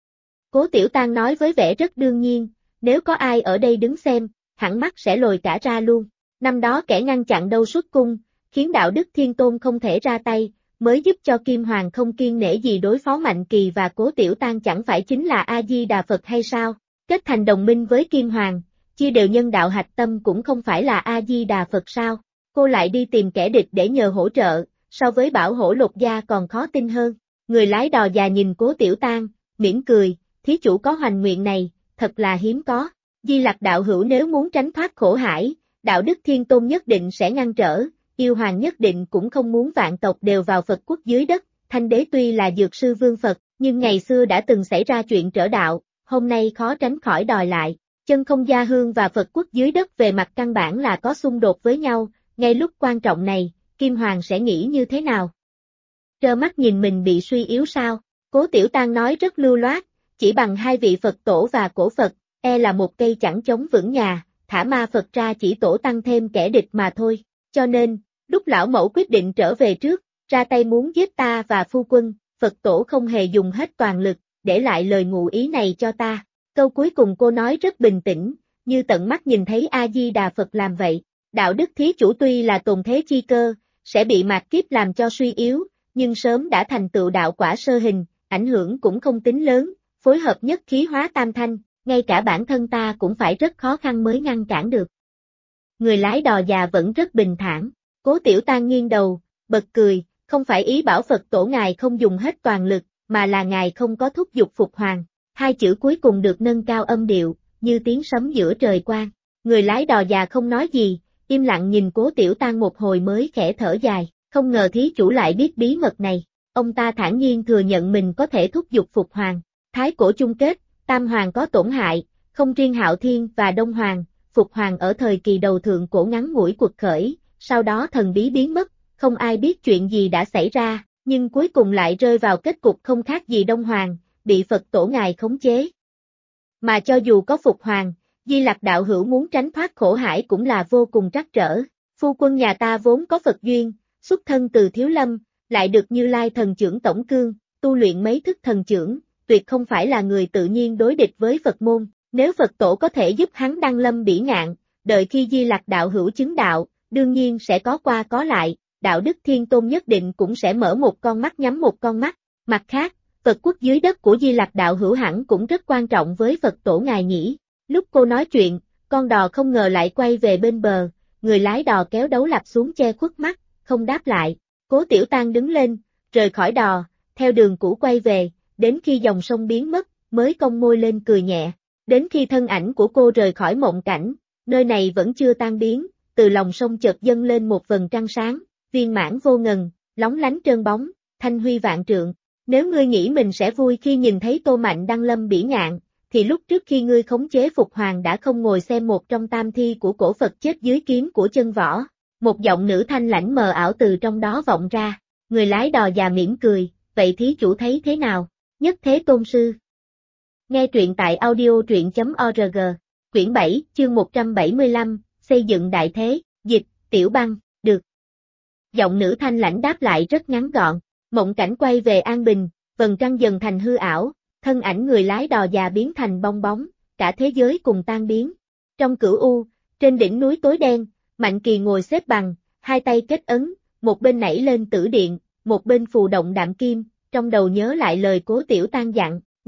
Cố Tiểu Tang nói với vẻ rất đương nhiên, nếu có ai ở đây đứng xem, hẳn mắt sẽ lồi cả ra luôn. Năm đó kẻ ngăn chặn Đâu Xuất Cung, khiến Đạo Đức Thiên Tôn không thể ra tay, mới giúp cho Kim Hoàng không kiêng nể gì đối phó Mạnh Kỳ và Cố Tiểu Tang chẳng phải chính là A-di-đà Phật hay sao? Kết thành đồng minh với Kim Hoàng, chia đều nhân đạo hạch tâm cũng không phải là A-di-đà Phật sao? Cô lại đi tìm kẻ địch để nhờ hỗ trợ, so với Bảo Hổ Lột Da còn khó tin hơn. Người lái đò già nhìn Cố Tiểu Tang, mỉm cười, thí chủ có hoành nguyện này, thật là hiếm có. Di Lặc đạo hữu nếu muốn tránh thoát khổ hải, Đạo Đức Thiên Tôn nhất định sẽ ngăn trở, yêu hoàng nhất định cũng không muốn vạn tộc đều vào Phật quốc dưới đất. Thanh Đế tuy là dược sư vương Phật, nhưng ngày xưa đã từng xảy ra chuyện trở đạo, hôm nay khó tránh khỏi đòi lại. Chân không gia hương và Phật quốc dưới đất về mặt căn bản là có xung đột với nhau, ngay lúc quan trọng này, Kim Hoàng sẽ nghĩ như thế nào? Trơ mắt nhìn mình bị suy yếu sao? Cố Tiểu Tang nói rất lưu loát, chỉ bằng hai vị Phật tổ và cổ Phật, là một cây chẳng chống vững nhà, thả ma Phật ra chỉ tổ tăng thêm kẻ địch mà thôi. Cho nên, lúc lão mẫu quyết định trở về trước, ra tay muốn giết ta và phu quân, Phật tổ không hề dùng hết toàn lực, để lại lời ngụ ý này cho ta. Câu cuối cùng cô nói rất bình tĩnh, như tận mắt nhìn thấy A-di-đà Phật làm vậy. Đạo đức thí chủ tuy là tồn thế chi cơ, sẽ bị mạt kiếp làm cho suy yếu, nhưng sớm đã thành tựu đạo quả sơ hình, ảnh hưởng cũng không tính lớn, phối hợp nhất khí hóa tam thanh, ngay cả bản thân ta cũng phải rất khó khăn mới ngăn cản được. Người lái đò già vẫn rất bình thản, Cố Tiểu Tang nghiêng đầu, bật cười, không phải ý bảo Phật tổ ngài không dùng hết toàn lực, mà là ngài không có thúc giục Phục Hoàng. Hai chữ cuối cùng được nâng cao âm điệu, như tiếng sấm giữa trời quang. Người lái đò già không nói gì, im lặng nhìn Cố Tiểu Tang một hồi mới khẽ thở dài, không ngờ thí chủ lại biết bí mật này. Ông ta thản nhiên thừa nhận mình có thể thúc giục Phục Hoàng. Thái cổ chung kết, Tam Hoàng có tổn hại, không riêng Hạo Thiên và Đông Hoàng, Phục Hoàng ở thời kỳ đầu thượng cổ ngắn ngủi quật khởi, sau đó thần bí biến mất, không ai biết chuyện gì đã xảy ra, nhưng cuối cùng lại rơi vào kết cục không khác gì Đông Hoàng, bị Phật tổ ngài khống chế. Mà cho dù có Phục Hoàng, Di Lặc đạo hữu muốn tránh thoát khổ hải cũng là vô cùng trắc trở. Phu quân nhà ta vốn có Phật duyên, xuất thân từ Thiếu Lâm, lại được Như Lai thần trưởng tổng cương, tu luyện mấy thức thần trưởng, tuyệt không phải là người tự nhiên đối địch với Phật môn. Nếu Phật tổ có thể giúp hắn đăng lâm bỉ ngạn, đợi khi Di Lặc đạo hữu chứng đạo, đương nhiên sẽ có qua có lại, Đạo Đức Thiên Tôn nhất định cũng sẽ mở một con mắt nhắm một con mắt. Mặt khác, Phật quốc dưới đất của Di Lặc đạo hữu hẳn cũng rất quan trọng với Phật tổ ngài nhỉ. Lúc cô nói chuyện, con đò không ngờ lại quay về bên bờ, người lái đò kéo đấu lạp xuống che khuất mắt, không đáp lại. Cố Tiểu Tang đứng lên, rời khỏi đò, theo đường cũ quay về, đến khi dòng sông biến mất, mới cong môi lên cười nhẹ. Đến khi thân ảnh của cô rời khỏi mộng cảnh, nơi này vẫn chưa tan biến, từ lòng sông chợt dâng lên một vầng trăng sáng, viên mãn vô ngần, lóng lánh trơn bóng, thanh huy vạn trượng. Nếu ngươi nghĩ mình sẽ vui khi nhìn thấy Tô Mạnh đăng lâm bỉ ngạn, thì lúc trước khi ngươi khống chế Phục Hoàng đã không ngồi xem một trong tam thi của cổ Phật chết dưới kiếm của chân võ. Một giọng nữ thanh lãnh mờ ảo từ trong đó vọng ra, người lái đò già mỉm cười, vậy thí chủ thấy thế nào? Nhất Thế Tôn Sư. Nghe truyện tại audio truyện.org, quyển 7, chương 175, xây dựng đại thế, dịch, Tiểu Băng, được. Giọng nữ thanh lãnh đáp lại rất ngắn gọn, mộng cảnh quay về an bình, vầng trăng dần thành hư ảo, thân ảnh người lái đò già biến thành bong bóng, cả thế giới cùng tan biến. Trong cửu u, trên đỉnh núi tối đen, Mạnh Kỳ ngồi xếp bằng, hai tay kết ấn, một bên nảy lên tử điện, một bên phù động đạm kim, trong đầu nhớ lại lời Cố Tiểu Tang dặn,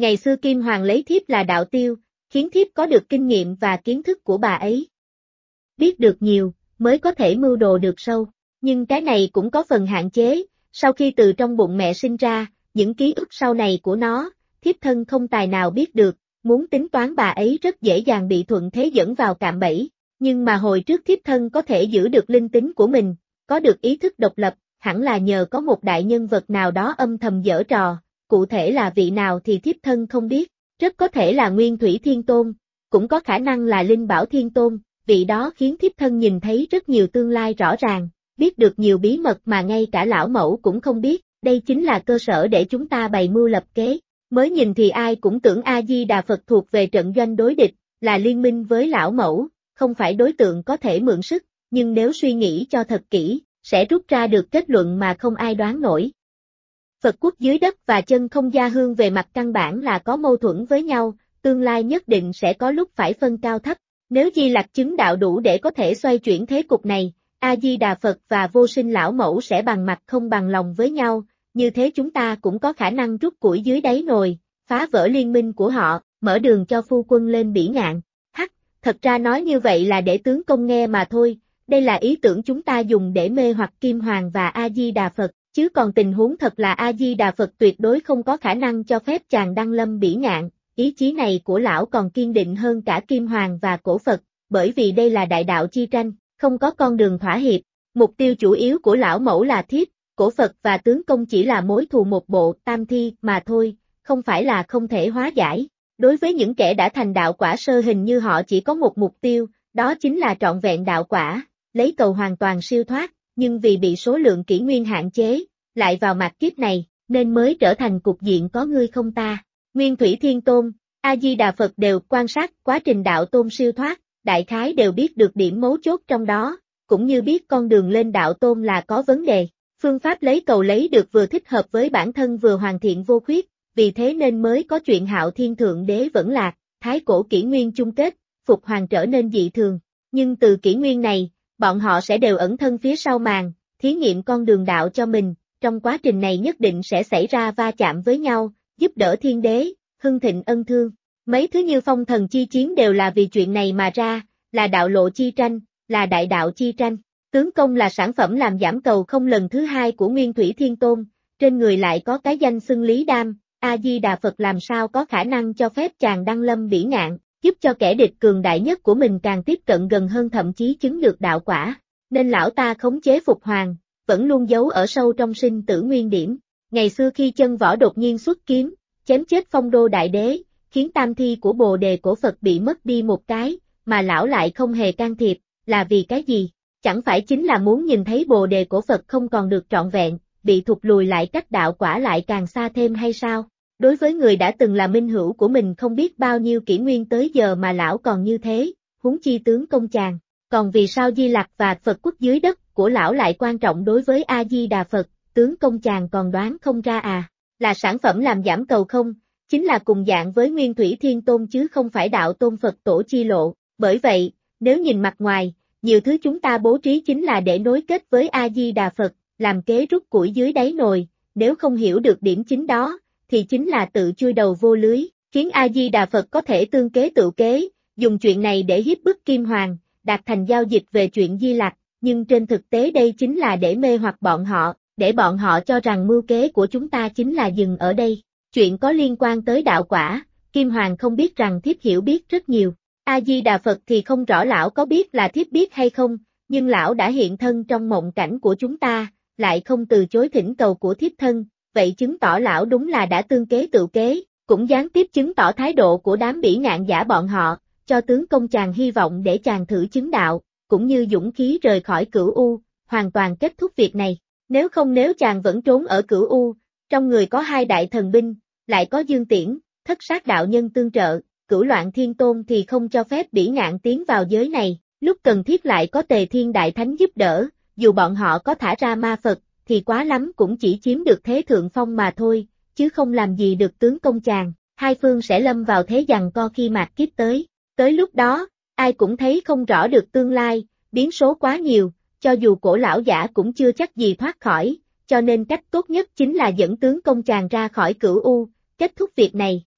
Ngày xưa Kim Hoàng lấy thiếp là đạo tiêu, khiến thiếp có được kinh nghiệm và kiến thức của bà ấy. Biết được nhiều, mới có thể mưu đồ được sâu, nhưng cái này cũng có phần hạn chế, sau khi từ trong bụng mẹ sinh ra, những ký ức sau này của nó, thiếp thân không tài nào biết được, muốn tính toán bà ấy rất dễ dàng bị thuận thế dẫn vào cạm bẫy, nhưng mà hồi trước thiếp thân có thể giữ được linh tính của mình, có được ý thức độc lập, hẳn là nhờ có một đại nhân vật nào đó âm thầm giở trò, cụ thể là vị nào thì thiếp thân không biết, rất có thể là Nguyên Thủy Thiên Tôn, cũng có khả năng là Linh Bảo Thiên Tôn, vị đó khiến thiếp thân nhìn thấy rất nhiều tương lai rõ ràng, biết được nhiều bí mật mà ngay cả lão mẫu cũng không biết, đây chính là cơ sở để chúng ta bày mưu lập kế. Mới nhìn thì ai cũng tưởng A-di-đà Phật thuộc về trận doanh đối địch, là liên minh với lão mẫu, không phải đối tượng có thể mượn sức, nhưng nếu suy nghĩ cho thật kỹ, sẽ rút ra được kết luận mà không ai đoán nổi. Phật quốc dưới đất và chân không gia hương về mặt căn bản là có mâu thuẫn với nhau, tương lai nhất định sẽ có lúc phải phân cao thấp. Nếu Di Lặc chứng đạo đủ để có thể xoay chuyển thế cục này, A-di-đà Phật và vô sinh lão mẫu sẽ bằng mặt không bằng lòng với nhau, như thế chúng ta cũng có khả năng rút củi dưới đáy nồi, phá vỡ liên minh của họ, mở đường cho phu quân lên bỉ ngạn. Thật ra nói như vậy là để tướng công nghe mà thôi, đây là ý tưởng chúng ta dùng để mê hoặc Kim Hoàng và A-di-đà Phật, chứ còn tình huống thật là A-di-đà Phật tuyệt đối không có khả năng cho phép chàng đăng lâm bỉ ngạn, ý chí này của lão còn kiên định hơn cả Kim Hoàng và cổ Phật, bởi vì đây là đại đạo chi tranh, không có con đường thỏa hiệp, mục tiêu chủ yếu của lão mẫu là thiếp, cổ Phật và tướng công chỉ là mối thù một bộ tam thi mà thôi, không phải là không thể hóa giải. Đối với những kẻ đã thành đạo quả sơ hình như họ chỉ có một mục tiêu, đó chính là trọn vẹn đạo quả, lấy cầu hoàn toàn siêu thoát, nhưng vì bị số lượng kỷ nguyên hạn chế, lại vào mạt kiếp này, nên mới trở thành cục diện có ngươi không ta. Nguyên Thủy Thiên Tôn, A-di-đà Phật đều quan sát quá trình đạo tôn siêu thoát, đại khái đều biết được điểm mấu chốt trong đó, cũng như biết con đường lên đạo tôn là có vấn đề. Phương pháp lấy cầu lấy được vừa thích hợp với bản thân vừa hoàn thiện vô khuyết, vì thế nên mới có chuyện Hạo Thiên Thượng Đế vẫn lạc, thái cổ kỷ nguyên chung kết, Phục Hoàng trở nên dị thường. Nhưng từ kỷ nguyên này, bọn họ sẽ đều ẩn thân phía sau màn, thí nghiệm con đường đạo cho mình, trong quá trình này nhất định sẽ xảy ra va chạm với nhau, giúp đỡ thiên đế, hưng thịnh ân thương. Mấy thứ như phong thần chi chiến đều là vì chuyện này mà ra, là đạo lộ chi tranh, là đại đạo chi tranh. Tướng công là sản phẩm làm giảm cầu không lần thứ hai của Nguyên Thủy Thiên Tôn, trên người lại có cái danh xưng Lý Đam, A-di-đà Phật làm sao có khả năng cho phép chàng đăng lâm bỉ ngạn, giúp cho kẻ địch cường đại nhất của mình càng tiếp cận gần hơn thậm chí chứng được đạo quả, nên lão ta khống chế Phục Hoàng, vẫn luôn giấu ở sâu trong sinh tử nguyên điểm. Ngày xưa khi chân võ đột nhiên xuất kiếm, chém chết Phong Đô Đại Đế, khiến tam thi của Bồ Đề cổ Phật bị mất đi một cái, mà lão lại không hề can thiệp, là vì cái gì? Chẳng phải chính là muốn nhìn thấy Bồ Đề cổ Phật không còn được trọn vẹn, bị thụt lùi lại cách đạo quả lại càng xa thêm hay sao? Đối với người đã từng là minh hữu của mình không biết bao nhiêu kỷ nguyên tới giờ mà lão còn như thế, huống chi tướng công chàng. Còn vì sao Di Lặc và Phật quốc dưới đất của lão lại quan trọng đối với A-di-đà Phật, tướng công chàng còn đoán không ra à? Là sản phẩm làm giảm cầu không? Chính là cùng dạng với Nguyên Thủy Thiên Tôn chứ không phải đạo tôn Phật tổ chi lộ. Bởi vậy, nếu nhìn mặt ngoài, nhiều thứ chúng ta bố trí chính là để nối kết với A-di-đà Phật, làm kế rút củi dưới đáy nồi, nếu không hiểu được điểm chính đó, thì chính là tự chui đầu vô lưới, khiến A-di-đà Phật có thể tương kế tự kế, dùng chuyện này để hiếp bức Kim Hoàng, đạt thành giao dịch về chuyện Di Lặc, nhưng trên thực tế đây chính là để mê hoặc bọn họ, để bọn họ cho rằng mưu kế của chúng ta chính là dừng ở đây. Chuyện có liên quan tới đạo quả, Kim Hoàng không biết rằng thiếp hiểu biết rất nhiều. A-di-đà Phật thì không rõ lão có biết là thiếp biết hay không, nhưng lão đã hiện thân trong mộng cảnh của chúng ta, lại không từ chối thỉnh cầu của thiếp thân, vậy chứng tỏ lão đúng là đã tương kế tự kế, cũng gián tiếp chứng tỏ thái độ của đám bỉ ngạn giả bọn họ, cho tướng công chàng hy vọng để chàng thử chứng đạo, cũng như dũng khí rời khỏi Cửu U, hoàn toàn kết thúc việc này. Nếu chàng vẫn trốn ở Cửu U, trong người có hai đại thần binh, lại có Dương Tiễn, Thất Sát đạo nhân tương trợ, Cửu Loạn Thiên Tôn thì không cho phép bỉ ngạn tiến vào giới này, lúc cần thiết lại có Tề Thiên Đại Thánh giúp đỡ, dù bọn họ có thả ra ma Phật, thì quá lắm cũng chỉ chiếm được thế thượng phong mà thôi, chứ không làm gì được tướng công chàng, hai phương sẽ lâm vào thế giằng co khi mạt kiếp tới. Tới lúc đó, ai cũng thấy không rõ được tương lai, biến số quá nhiều, cho dù cổ lão giả cũng chưa chắc gì thoát khỏi, cho nên cách tốt nhất chính là dẫn tướng công chàng ra khỏi Cửu U, kết thúc việc này,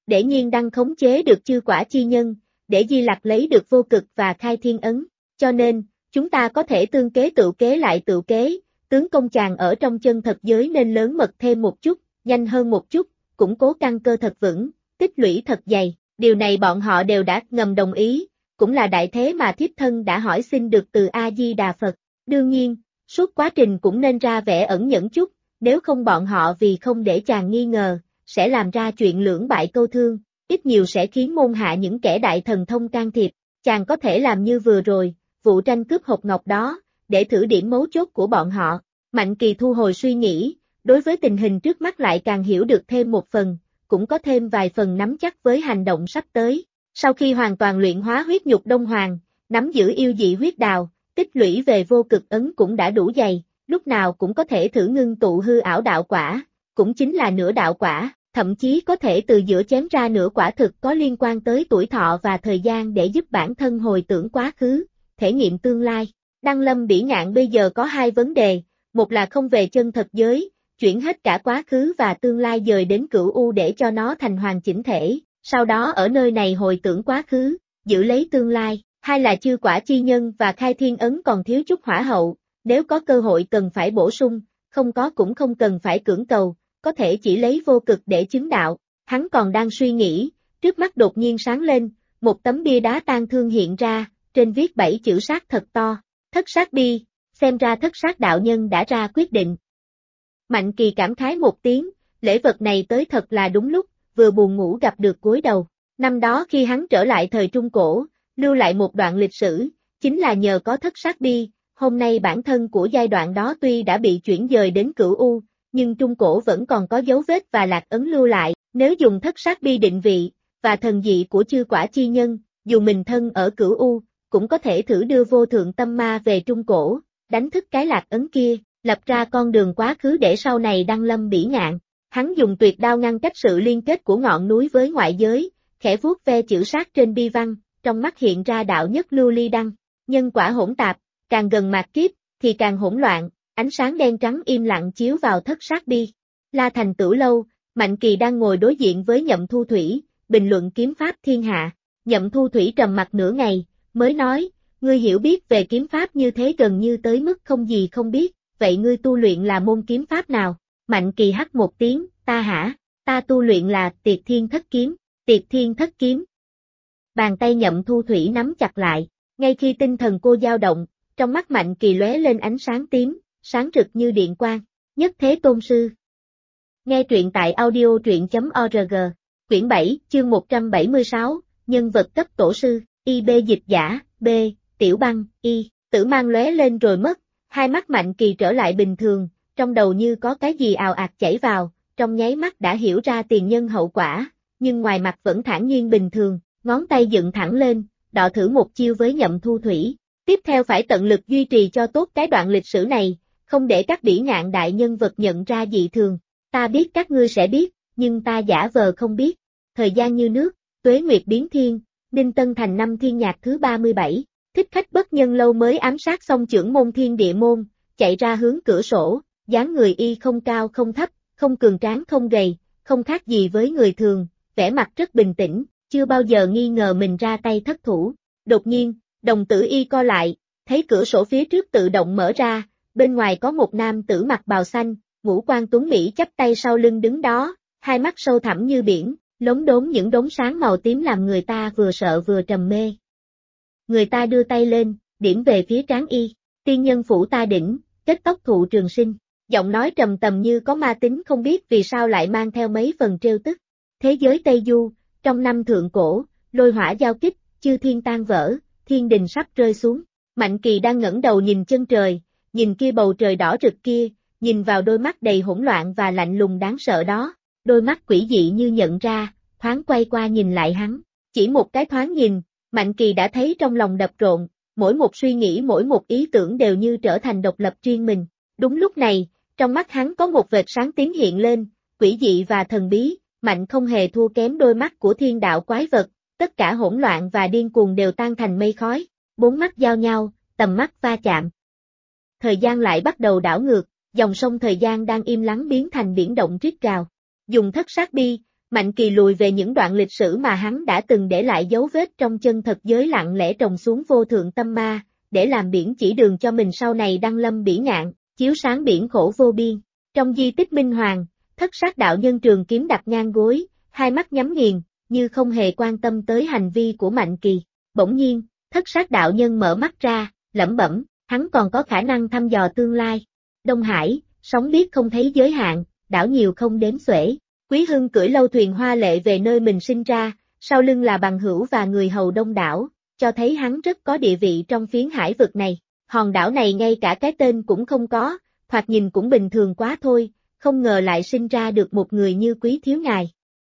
để nhiên đăng khống chế được chư quả chi nhân, để Di Lặc lấy được vô cực và khai thiên ấn, cho nên, chúng ta có thể tương kế tự kế lại tự kế, tướng công chàng ở trong chân thật giới nên lớn mật thêm một chút, nhanh hơn một chút, củng cố căn cơ thật vững, tích lũy thật dày, điều này bọn họ đều đã ngầm đồng ý, cũng là đại thế mà thiếp thân đã hỏi xin được từ A-di-đà Phật, đương nhiên, suốt quá trình cũng nên ra vẻ ẩn nhẫn chút, nếu không bọn họ vì không để chàng nghi ngờ, sẽ làm ra chuyện lưỡng bại câu thương, ít nhiều sẽ khiến môn hạ những kẻ đại thần thông can thiệp, chàng có thể làm như vừa rồi, vụ tranh cướp hộp ngọc đó, để thử điểm mấu chốt của bọn họ. Mạnh Kỳ thu hồi suy nghĩ, đối với tình hình trước mắt lại càng hiểu được thêm một phần, cũng có thêm vài phần nắm chắc với hành động sắp tới. Sau khi hoàn toàn luyện hóa huyết nhục Đông Hoàng, nắm giữ yêu dị huyết đào, tích lũy về vô cực ấn cũng đã đủ dày, lúc nào cũng có thể thử ngưng tụ hư ảo đạo quả, cũng chính là nửa đạo quả, thậm chí có thể từ giữa chém ra nửa quả thực có liên quan tới tuổi thọ và thời gian để giúp bản thân hồi tưởng quá khứ, thể nghiệm tương lai. Đăng Lâm Bỉ Ngạn bây giờ có hai vấn đề, một là không về chân thật giới, chuyển hết cả quá khứ và tương lai dời đến Cửu U để cho nó thành hoàn chỉnh thể, sau đó ở nơi này hồi tưởng quá khứ, giữ lấy tương lai, hai là chư quả chi nhân và khai thiên ấn còn thiếu chút hỏa hậu, nếu có cơ hội cần phải bổ sung, không có cũng không cần phải cưỡng cầu, có thể chỉ lấy vô cực để chứng đạo, hắn còn đang suy nghĩ, trước mắt đột nhiên sáng lên, một tấm bia đá tang thương hiện ra, trên viết 7 chữ sát thật to, Thất Sát Bi, xem ra Thất Sát đạo nhân đã ra quyết định. Mạnh Kỳ cảm khái một tiếng, lễ vật này tới thật là đúng lúc, vừa buồn ngủ gặp được gối đầu. Năm đó khi hắn trở lại thời Trung Cổ, lưu lại một đoạn lịch sử, chính là nhờ có Thất Sát Bi, hôm nay bản thân của giai đoạn đó tuy đã bị chuyển dời đến Cửu U, nhưng Trung Cổ vẫn còn có dấu vết và lạc ấn lưu lại, nếu dùng Thất Sát Bi định vị, và thần dị của chư quả chi nhân, dù mình thân ở Cửu U, cũng có thể thử đưa vô thượng tâm ma về Trung Cổ, đánh thức cái lạc ấn kia, lập ra con đường quá khứ để sau này đăng lâm Bỉ Ngạn. Hắn dùng tuyệt đao ngăn cách sự liên kết của ngọn núi với ngoại giới, khẽ vuốt ve chữ sát trên bi văn, trong mắt hiện ra đạo nhất lưu ly đăng. Nhân quả hỗn tạp, càng gần mạt kiếp, thì càng hỗn loạn, ánh sáng đen trắng im lặng chiếu vào Thất Sát Bi. La Thành Tử Lâu, Mạnh Kỳ đang ngồi đối diện với Nhậm Thu Thủy, bình luận kiếm pháp thiên hạ. Nhậm Thu Thủy trầm mặt nửa ngày, mới nói, ngươi hiểu biết về kiếm pháp như thế gần như tới mức không gì không biết, vậy ngươi tu luyện là môn kiếm pháp nào? Mạnh Kỳ hắt một tiếng, ta hả? Ta tu luyện là Tiệt Thiên Thất Kiếm, Tiệt Thiên Thất Kiếm. Bàn tay Nhậm Thu Thủy nắm chặt lại, ngay khi tinh thần cô dao động, trong mắt Mạnh Kỳ lóe lên ánh sáng tím, sáng rực như điện quang, Nhất Thế Tôn Sư. Nghe truyện tại audio.org, quyển 7, chương 176, nhân vật cấp tổ sư, IB dịch giả, B, Tiểu Băng, Y, tử mang lóe lên rồi mất, hai mắt Mạnh Kỳ trở lại bình thường, trong đầu như có cái gì ào ạt chảy vào, trong nháy mắt đã hiểu ra tiền nhân hậu quả, nhưng ngoài mặt vẫn thản nhiên bình thường, ngón tay dựng thẳng lên, đọ thử một chiêu với Nhậm Thu Thủy. Tiếp theo phải tận lực duy trì cho tốt cái đoạn lịch sử này, không để các Bỉ Ngạn đại nhân vật nhận ra dị thường. Ta biết các ngươi sẽ biết, nhưng ta giả vờ không biết. Thời gian như nước, tuế nguyệt biến thiên, Ninh Tân Thành năm Thiên Nhạc thứ 37, Thích Khách bất nhân lâu mới ám sát xong chưởng môn Thiên Địa môn, chạy ra hướng cửa sổ, dáng người y không cao không thấp, không cường tráng không gầy, không khác gì với người thường, vẻ mặt rất bình tĩnh, chưa bao giờ nghi ngờ mình ra tay thất thủ. Đột nhiên, đồng tử y co lại, thấy cửa sổ phía trước tự động mở ra, bên ngoài có một nam tử mặc bào xanh, ngũ quan tuấn mỹ chắp tay sau lưng đứng đó, hai mắt sâu thẳm như biển, lốm đốm những đốm sáng màu tím làm người ta vừa sợ vừa trầm mê. Người ta đưa tay lên, điểm về phía trán y, tiên nhân phủ ta đỉnh, kết tóc thụ trường sinh, giọng nói trầm tầm như có ma tính không biết vì sao lại mang theo mấy phần trêu tức. Thế giới Tây Du, trong năm thượng cổ, lôi hỏa giao kích, chư thiên tan vỡ, thiên đình sắp rơi xuống. Mạnh Kỳ đang ngẩng đầu nhìn chân trời, nhìn kia bầu trời đỏ rực kia, nhìn vào đôi mắt đầy hỗn loạn và lạnh lùng đáng sợ đó, đôi mắt quỷ dị như nhận ra, thoáng quay qua nhìn lại hắn, chỉ một cái thoáng nhìn, Mạnh Kỳ đã thấy trong lòng đập rộn, mỗi một suy nghĩ mỗi một ý tưởng đều như trở thành độc lập riêng mình. Đúng lúc này, trong mắt hắn có một vệt sáng tím hiện lên, quỷ dị và thần bí, mạnh không hề thua kém đôi mắt của thiên đạo quái vật, tất cả hỗn loạn và điên cuồng đều tan thành mây khói, bốn mắt giao nhau, tầm mắt va chạm. Thời gian lại bắt đầu đảo ngược, dòng sông thời gian đang im lắng biến thành biển động rít gào. Dùng Thất Sát Bi, Mạnh Kỳ lùi về những đoạn lịch sử mà hắn đã từng để lại dấu vết trong chân thật giới, lặng lẽ trồng xuống vô thượng tâm ma, để làm biển chỉ đường cho mình sau này đăng lâm bỉ ngạn, chiếu sáng biển khổ vô biên. Trong di tích Minh Hoàng, Thất Sát đạo nhân trường kiếm đặt ngang gối, hai mắt nhắm nghiền, như không hề quan tâm tới hành vi của Mạnh Kỳ. Bỗng nhiên, Thất Sát đạo nhân mở mắt ra, lẩm bẩm, hắn còn có khả năng thăm dò tương lai. Đông Hải, sóng biết không thấy giới hạn, đảo nhiều không đếm xuể. Quý Hưng cưỡi lâu thuyền hoa lệ về nơi mình sinh ra, sau lưng là bằng hữu và người hầu đông đảo, cho thấy hắn rất có địa vị trong phiến hải vực này. Hòn đảo này ngay cả cái tên cũng không có, thoạt nhìn cũng bình thường quá thôi, không ngờ lại sinh ra được một người như Quý thiếu ngài.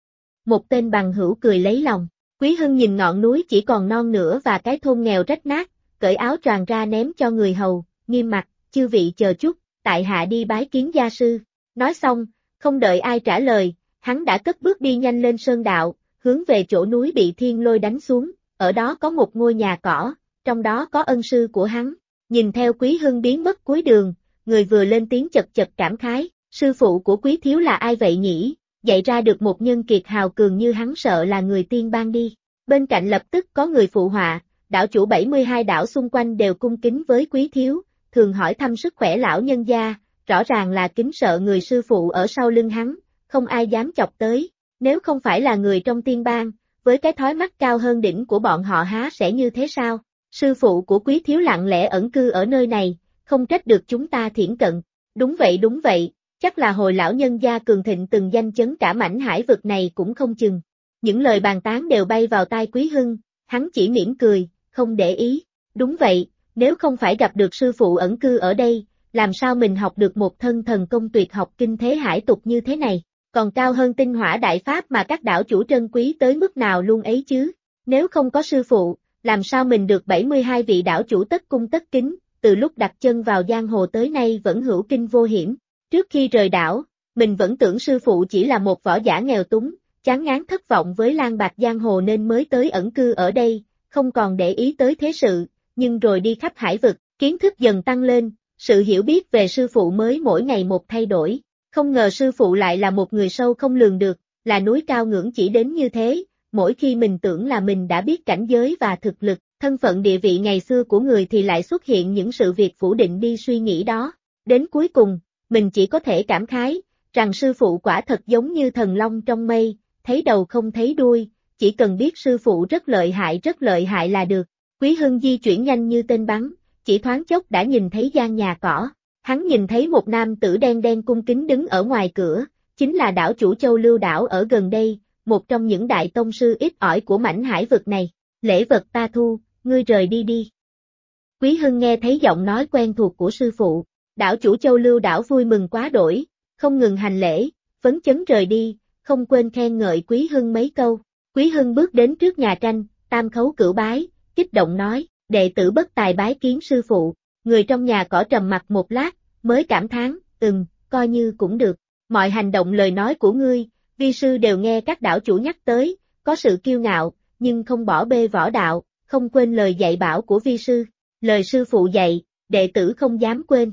Một tên bằng hữu cười lấy lòng. Quý Hưng nhìn ngọn núi chỉ còn non nữa và cái thôn nghèo rách nát, cởi áo choàng ra ném cho người hầu, nghiêm mặt, chư vị chờ chút, tại hạ đi bái kiến gia sư. Nói xong, không đợi ai trả lời, hắn đã cất bước đi nhanh lên sơn đạo, hướng về chỗ núi bị thiên lôi đánh xuống, ở đó có một ngôi nhà cỏ, trong đó có ân sư của hắn. Nhìn theo Quý Hưng biến mất cuối đường, người vừa lên tiếng chật chật cảm khái, sư phụ của Quý thiếu là ai vậy nhỉ, dạy ra được một nhân kiệt hào cường như hắn sợ là người tiên ban đi. Bên cạnh lập tức có người phụ họa, đảo chủ 72 đảo xung quanh đều cung kính với Quý thiếu, thường hỏi thăm sức khỏe lão nhân gia, rõ ràng là kính sợ người sư phụ ở sau lưng hắn, không ai dám chọc tới. Nếu không phải là người trong tiên bang, với cái thói mắt cao hơn đỉnh của bọn họ há sẽ như thế sao? Sư phụ của Quý thiếu lặng lẽ ẩn cư ở nơi này, không trách được chúng ta thiển cận. Đúng vậy, chắc là hồi lão nhân gia cường thịnh từng danh chấn cả mảnh hải vực này cũng không chừng. Những lời bàn tán đều bay vào tai Quý Hưng, hắn chỉ mỉm cười, không để ý. Đúng vậy, nếu không phải gặp được sư phụ ẩn cư ở đây, làm sao mình học được một thân thần công tuyệt học kinh thế hải tục như thế này, còn cao hơn tinh hỏa đại pháp mà các đảo chủ trân quý tới mức nào luôn ấy chứ. Nếu không có sư phụ, làm sao mình được 72 vị đảo chủ tất cung tất kính, từ lúc đặt chân vào giang hồ tới nay vẫn hữu kinh vô hiểm. Trước khi rời đảo, mình vẫn tưởng sư phụ chỉ là một võ giả nghèo túng, chán ngán thất vọng với lang bạc giang hồ nên mới tới ẩn cư ở đây, không còn để ý tới thế sự, nhưng rồi đi khắp hải vực, kiến thức dần tăng lên, sự hiểu biết về sư phụ mới mỗi ngày một thay đổi. Không ngờ sư phụ lại là một người sâu không lường được, là núi cao ngưỡng chỉ đến như thế, mỗi khi mình tưởng là mình đã biết cảnh giới và thực lực, thân phận địa vị ngày xưa của người thì lại xuất hiện những sự việc phủ định đi suy nghĩ đó. Đến cuối cùng, mình chỉ có thể cảm khái, rằng sư phụ quả thật giống như thần long trong mây, thấy đầu không thấy đuôi, chỉ cần biết sư phụ rất lợi hại là được. Quý Hưng di chuyển nhanh như tên bắn, chỉ thoáng chốc đã nhìn thấy gian nhà cỏ. Hắn nhìn thấy một nam tử đen đen cung kính đứng ở ngoài cửa, chính là đảo chủ Châu Lưu đảo ở gần đây, một trong những đại tông sư ít ỏi của mảnh hải vực này. Lễ vật ta thu, ngươi rời đi đi. Quý Hưng nghe thấy giọng nói quen thuộc của sư phụ, đảo chủ Châu Lưu đảo vui mừng quá đổi, không ngừng hành lễ, phấn chấn rời đi, không quên khen ngợi Quý Hưng mấy câu. Quý Hưng bước đến trước nhà tranh, tam khấu cửu bái, kích động nói, đệ tử bất tài bái kiến sư phụ. Người trong nhà cỏ trầm mặc một lát, mới cảm thán, coi như cũng được. Mọi hành động lời nói của ngươi, vi sư đều nghe các đảo chủ nhắc tới, có sự kiêu ngạo, nhưng không bỏ bê võ đạo, không quên lời dạy bảo của vi sư. Lời sư phụ dạy, đệ tử không dám quên.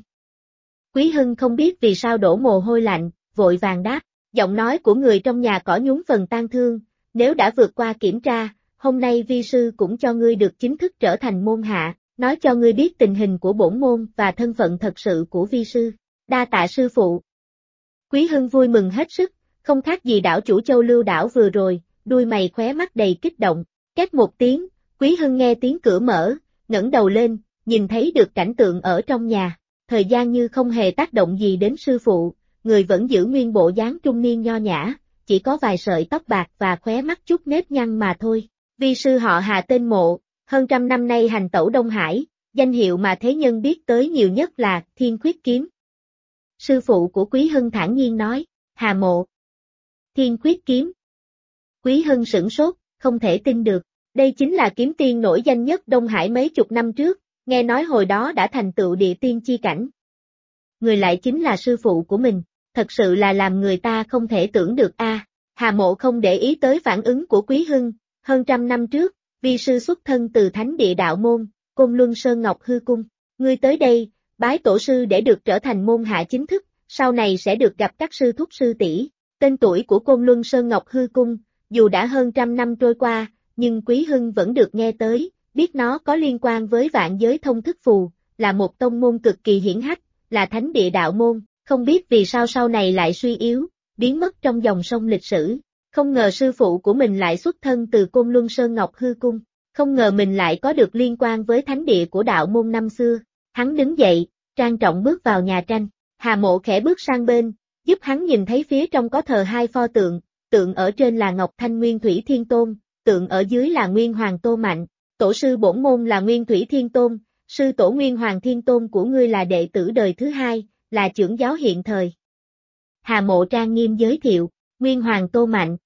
Quý Hưng không biết vì sao đổ mồ hôi lạnh, vội vàng đáp, giọng nói của người trong nhà cỏ nhún phần tang thương, nếu đã vượt qua kiểm tra, hôm nay vi sư cũng cho ngươi được chính thức trở thành môn hạ, nói cho ngươi biết tình hình của bổn môn và thân phận thật sự của vi sư. Đa tạ sư phụ. Quý Hưng vui mừng hết sức, không khác gì đảo chủ Châu Lưu đảo vừa rồi, đuôi mày khóe mắt đầy kích động. Két một tiếng, Quý Hưng nghe tiếng cửa mở, ngẩng đầu lên, nhìn thấy được cảnh tượng ở trong nhà. Thời gian như không hề tác động gì đến sư phụ, người vẫn giữ nguyên bộ dáng trung niên nho nhã, chỉ có vài sợi tóc bạc và khóe mắt chút nếp nhăn mà thôi. Vi sư họ Hà tên Mộ, hơn trăm năm nay hành tẩu Đông Hải, danh hiệu mà thế nhân biết tới nhiều nhất là Thiên Khuyết Kiếm. Sư phụ của Quý Hưng thản nhiên nói, Hà Mộ. Thiên Khuyết Kiếm. Quý Hưng sửng sốt, không thể tin được, đây chính là kiếm tiên nổi danh nhất Đông Hải mấy chục năm trước, nghe nói hồi đó đã thành tựu địa tiên chi cảnh. Người lại chính là sư phụ của mình, thật sự là làm người ta không thể tưởng được a. Hà Mộ không để ý tới phản ứng của Quý Hưng, hơn trăm năm trước, vi sư xuất thân từ thánh địa đạo môn, Côn Luân Sơn Ngọc Hư Cung, ngươi tới đây, bái tổ sư để được trở thành môn hạ chính thức, sau này sẽ được gặp các sư thúc sư tỷ. Tên tuổi của Côn Luân Sơn Ngọc Hư Cung, dù đã hơn trăm năm trôi qua, nhưng Quý Hưng vẫn được nghe tới, biết nó có liên quan với vạn giới thông thức phù, là một tông môn cực kỳ hiển hách, là thánh địa đạo môn, không biết vì sao sau này lại suy yếu, biến mất trong dòng sông lịch sử. Không ngờ sư phụ của mình lại xuất thân từ Côn Luân Sơn Ngọc Hư Cung, không ngờ mình lại có được liên quan với thánh địa của đạo môn năm xưa. Hắn đứng dậy, trang trọng bước vào nhà tranh, Hà Mộ khẽ bước sang bên, giúp hắn nhìn thấy phía trong có thờ hai pho tượng, tượng ở trên là Ngọc Thanh Nguyên Thủy Thiên Tôn, tượng ở dưới là Nguyên Hoàng Tô Mạnh, tổ sư bổn môn là Nguyên Thủy Thiên Tôn, sư tổ Nguyên Hoàng Thiên Tôn của ngươi là đệ tử đời thứ hai, là trưởng giáo hiện thời. Hà Mộ trang nghiêm giới thiệu, Nguyên Hoàng Tô Mạnh.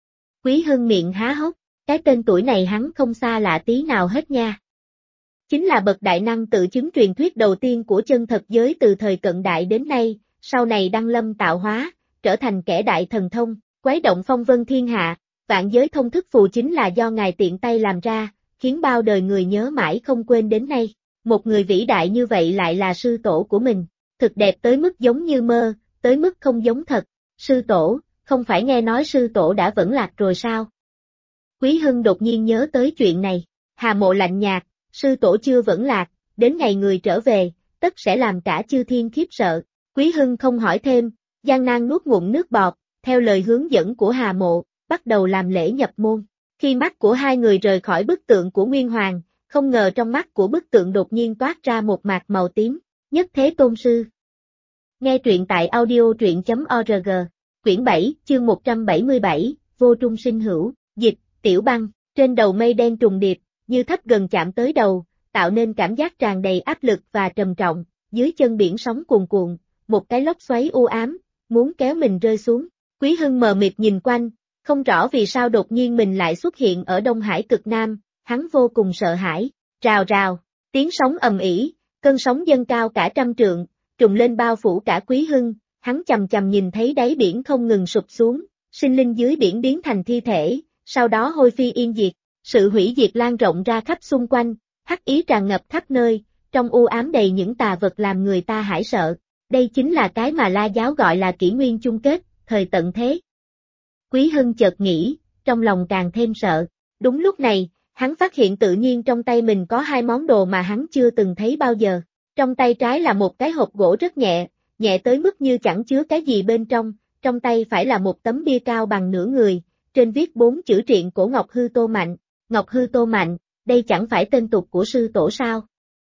Quý Hưng miệng há hốc, cái tên tuổi này hắn không xa lạ tí nào hết nha. Chính là bậc đại năng tự chứng truyền thuyết đầu tiên của chân thật giới từ thời cận đại đến nay, sau này đăng lâm tạo hóa, trở thành kẻ đại thần thông, quấy động phong vân thiên hạ, vạn giới thông thức phù chính là do ngài tiện tay làm ra, khiến bao đời người nhớ mãi không quên đến nay. Một người vĩ đại như vậy lại là sư tổ của mình, thực đẹp tới mức giống như mơ, tới mức không giống thật. Sư tổ, không phải nghe nói sư tổ đã vẫn lạc rồi sao? Quý Hưng đột nhiên nhớ tới chuyện này, Hà Mộ lạnh nhạt, sư tổ chưa vẫn lạc, đến ngày người trở về, tất sẽ làm cả chư thiên khiếp sợ. Quý Hưng không hỏi thêm, gian nan nuốt ngụm nước bọt, theo lời hướng dẫn của Hà Mộ, bắt đầu làm lễ nhập môn. Khi mắt của hai người rời khỏi bức tượng của Nguyên Hoàng, không ngờ trong mắt của bức tượng đột nhiên toát ra một mạt màu tím, Nhất Thế Tôn Sư. Nghe truyện tại audio.org, quyển 7, chương 177, Vô Trung Sinh Hữu, dịch, Tiểu Băng, trên đầu mây đen trùng điệp, như thấp gần chạm tới đầu, tạo nên cảm giác tràn đầy áp lực và trầm trọng, dưới chân biển sóng cuồn cuộn, một cái lốc xoáy u ám, muốn kéo mình rơi xuống. Quý Hưng mờ mịt nhìn quanh, không rõ vì sao đột nhiên mình lại xuất hiện ở Đông Hải cực Nam, hắn vô cùng sợ hãi, rào rào, tiếng sóng ầm ĩ, cơn sóng dâng cao cả trăm trượng, trùng lên bao phủ cả Quý Hưng, hắn chầm chầm nhìn thấy đáy biển không ngừng sụp xuống, sinh linh dưới biển biến thành thi thể, sau đó hôi phi yên diệt, sự hủy diệt lan rộng ra khắp xung quanh, hắc ý tràn ngập khắp nơi, trong u ám đầy những tà vật làm người ta hãi sợ. Đây chính là cái mà La giáo gọi là kỷ nguyên chung kết, thời tận thế. Quý Hưng chợt nghĩ, trong lòng càng thêm sợ. Đúng lúc này, hắn phát hiện tự nhiên trong tay mình có hai món đồ mà hắn chưa từng thấy bao giờ. Trong tay trái là một cái hộp gỗ rất nhẹ, nhẹ tới mức như chẳng chứa cái gì bên trong tay phải là một tấm bia cao bằng nửa người, trên viết 4 chữ triện cổ Ngọc Hư Tô Mạnh. Ngọc Hư Tô Mạnh, đây chẳng phải tên tục của sư tổ sao?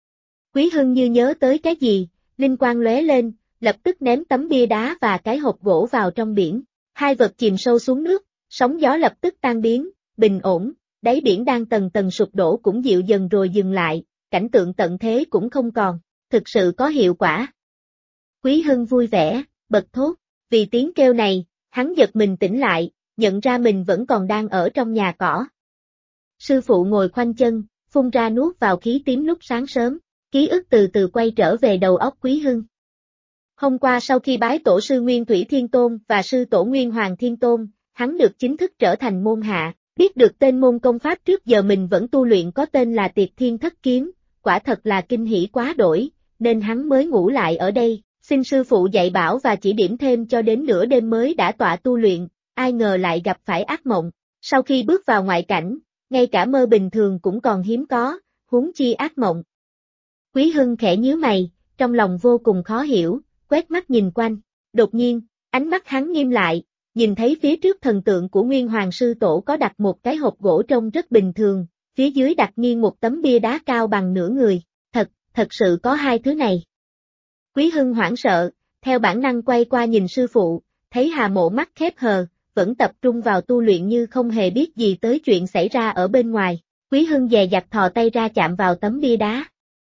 Quý Hưng như nhớ tới cái gì, linh quang lóe lên, lập tức ném tấm bia đá và cái hộp gỗ vào trong biển. Hai vật chìm sâu xuống nước, sóng gió lập tức tan biến, bình ổn, đáy biển đang tầng tầng sụp đổ cũng dịu dần rồi dừng lại, cảnh tượng tận thế cũng không còn, thực sự có hiệu quả. Quý Hưng vui vẻ, bật thốt, vì tiếng kêu này, hắn giật mình tỉnh lại, nhận ra mình vẫn còn đang ở trong nhà cỏ. Sư phụ ngồi khoanh chân, phun ra nuốt vào khí tím lúc sáng sớm, ký ức từ từ quay trở về đầu óc Quý Hưng. Hôm qua sau khi bái tổ sư Nguyên Thủy Thiên Tôn và sư tổ Nguyên Hoàng Thiên Tôn, hắn được chính thức trở thành môn hạ, biết được tên môn công pháp trước giờ mình vẫn tu luyện có tên là Tiệt Thiên Thất Kiếm, quả thật là kinh hỉ quá đổi, nên hắn mới ngủ lại ở đây, xin sư phụ dạy bảo và chỉ điểm thêm cho đến nửa đêm mới đã tọa tu luyện, ai ngờ lại gặp phải ác mộng. Sau khi bước vào ngoại cảnh, ngay cả mơ bình thường cũng còn hiếm có, huống chi ác mộng. Quý Hưng khẽ nhíu mày, trong lòng vô cùng khó hiểu, quét mắt nhìn quanh, đột nhiên, ánh mắt hắn nghiêm lại, nhìn thấy phía trước thần tượng của Nguyên Hoàng sư tổ có đặt một cái hộp gỗ trông rất bình thường, phía dưới đặt nghiêng một tấm bia đá cao bằng nửa người, thật sự có hai thứ này. Quý Hưng hoảng sợ, theo bản năng quay qua nhìn sư phụ, thấy Hà Mộ mắt khép hờ, vẫn tập trung vào tu luyện như không hề biết gì tới chuyện xảy ra ở bên ngoài. Quý Hưng dè dặt thò tay ra chạm vào tấm bia đá.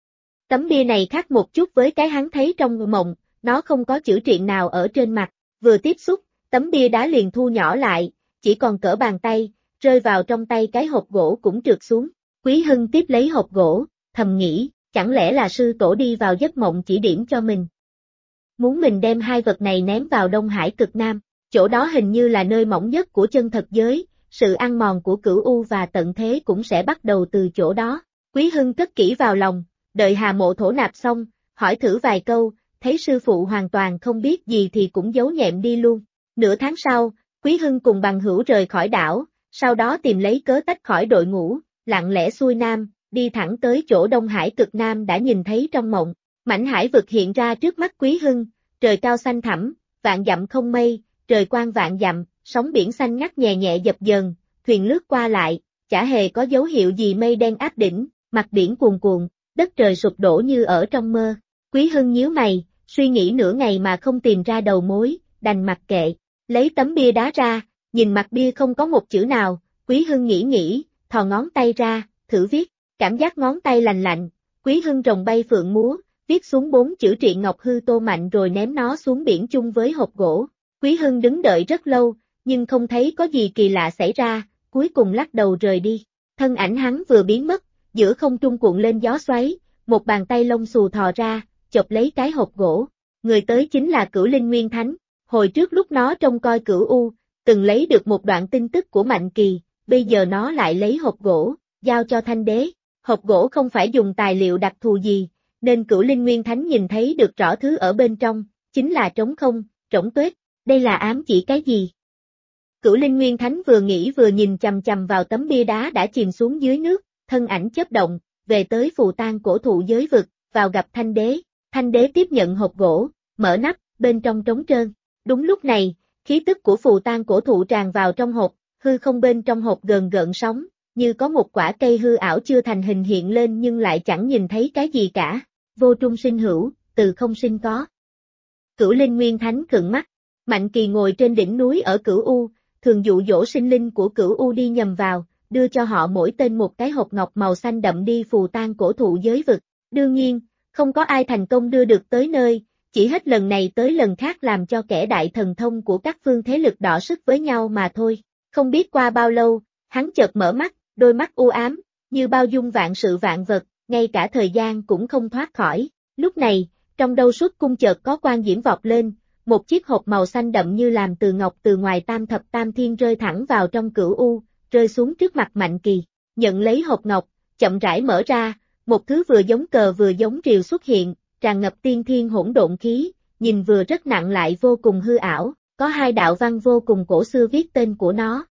Tấm bia này khác một chút với cái hắn thấy trong mộng, nó không có chữ triện nào ở trên mặt, vừa tiếp xúc, tấm bia đá liền thu nhỏ lại, chỉ còn cỡ bàn tay, rơi vào trong tay cái hộp gỗ cũng trượt xuống. Quý Hưng tiếp lấy hộp gỗ, thầm nghĩ, chẳng lẽ là sư tổ đi vào giấc mộng chỉ điểm cho mình. Muốn mình đem hai vật này ném vào Đông Hải cực Nam, chỗ đó hình như là nơi mỏng nhất của chân thật giới, sự ăn mòn của cửu u và tận thế cũng sẽ bắt đầu từ chỗ đó. Quý Hưng cất kỹ vào lòng, đợi Hà Mộ thổ nạp xong, hỏi thử vài câu, thấy sư phụ hoàn toàn không biết gì thì cũng giấu nhẹm đi luôn. Nửa tháng sau, Quý Hưng cùng bằng hữu rời khỏi đảo, sau đó tìm lấy cớ tách khỏi đội ngũ, lặng lẽ xuôi nam, đi thẳng tới chỗ Đông Hải cực Nam đã nhìn thấy trong mộng. Mảnh hải vực hiện ra trước mắt Quý Hưng, trời cao xanh thẳm, vạn dặm không mây, trời quang vạn dặm, sóng biển xanh ngắt nhẹ nhẹ dập dờn, thuyền lướt qua lại, chả hề có dấu hiệu gì mây đen áp đỉnh, mặt biển cuồn cuộn, đất trời sụp đổ như ở trong mơ. Quý Hưng nhíu mày, suy nghĩ nửa ngày mà không tìm ra đầu mối, đành mặc kệ, lấy tấm bia đá ra, nhìn mặt bia không có một chữ nào, Quý Hưng nghĩ, thò ngón tay ra, thử viết, cảm giác ngón tay lành lạnh, Quý Hưng rồng bay phượng múa, viết xuống 4 chữ Triện Ngọc Hư Tô Mạnh rồi ném nó xuống biển chung với hộp gỗ. Quý Hưng đứng đợi rất lâu, nhưng không thấy có gì kỳ lạ xảy ra, cuối cùng lắc đầu rời đi. Thân ảnh hắn vừa biến mất, giữa không trung cuộn lên gió xoáy, một bàn tay lông xù thò ra, chộp lấy cái hộp gỗ. Người tới chính là Cửu Linh Nguyên Thánh. Hồi trước lúc nó trông coi Cửu U, từng lấy được một đoạn tin tức của Mạnh Kỳ, bây giờ nó lại lấy hộp gỗ, giao cho Thanh Đế. Hộp gỗ không phải dùng tài liệu đặc thù gì, nên Cửu Linh Nguyên Thánh nhìn thấy được rõ thứ ở bên trong, chính là trống không, rỗng tuếch. Đây là ám chỉ cái gì? Cửu Linh Nguyên Thánh vừa nghĩ vừa nhìn chằm chằm vào tấm bia đá đã chìm xuống dưới nước, thân ảnh chớp động, về tới phù tang cổ thụ giới vực, vào gặp Thanh Đế. Thanh Đế tiếp nhận hộp gỗ, mở nắp, bên trong trống trơn. Đúng lúc này, khí tức của phù tang cổ thụ tràn vào trong hộp, hư không bên trong hộp gợn gợn sóng, như có một quả cây hư ảo chưa thành hình hiện lên nhưng lại chẳng nhìn thấy cái gì cả. Vô trung sinh hữu, từ không sinh có. Cửu Linh Nguyên Thánh khựng mắt. Mạnh Kỳ ngồi trên đỉnh núi ở Cửu U, thường dụ dỗ sinh linh của Cửu U đi nhầm vào, đưa cho họ mỗi tên một cái hộp ngọc màu xanh đậm đi phù tang cổ thụ giới vực. Đương nhiên, không có ai thành công đưa được tới nơi, chỉ hết lần này tới lần khác làm cho kẻ đại thần thông của các phương thế lực đọ sức với nhau mà thôi. Không biết qua bao lâu, hắn chợt mở mắt, đôi mắt u ám, như bao dung vạn sự vạn vật, ngay cả thời gian cũng không thoát khỏi. Lúc này, trong đâu suốt cung chợt có quang diễm vọt lên, một chiếc hộp màu xanh đậm như làm từ ngọc từ ngoài tam thập tam thiên rơi thẳng vào trong Cửu U, rơi xuống trước mặt Mạnh Kỳ. Nhận lấy hộp ngọc, chậm rãi mở ra, một thứ vừa giống cờ vừa giống rìu xuất hiện, tràn ngập tiên thiên hỗn độn khí, nhìn vừa rất nặng lại vô cùng hư ảo, có hai đạo văn vô cùng cổ xưa viết tên của nó,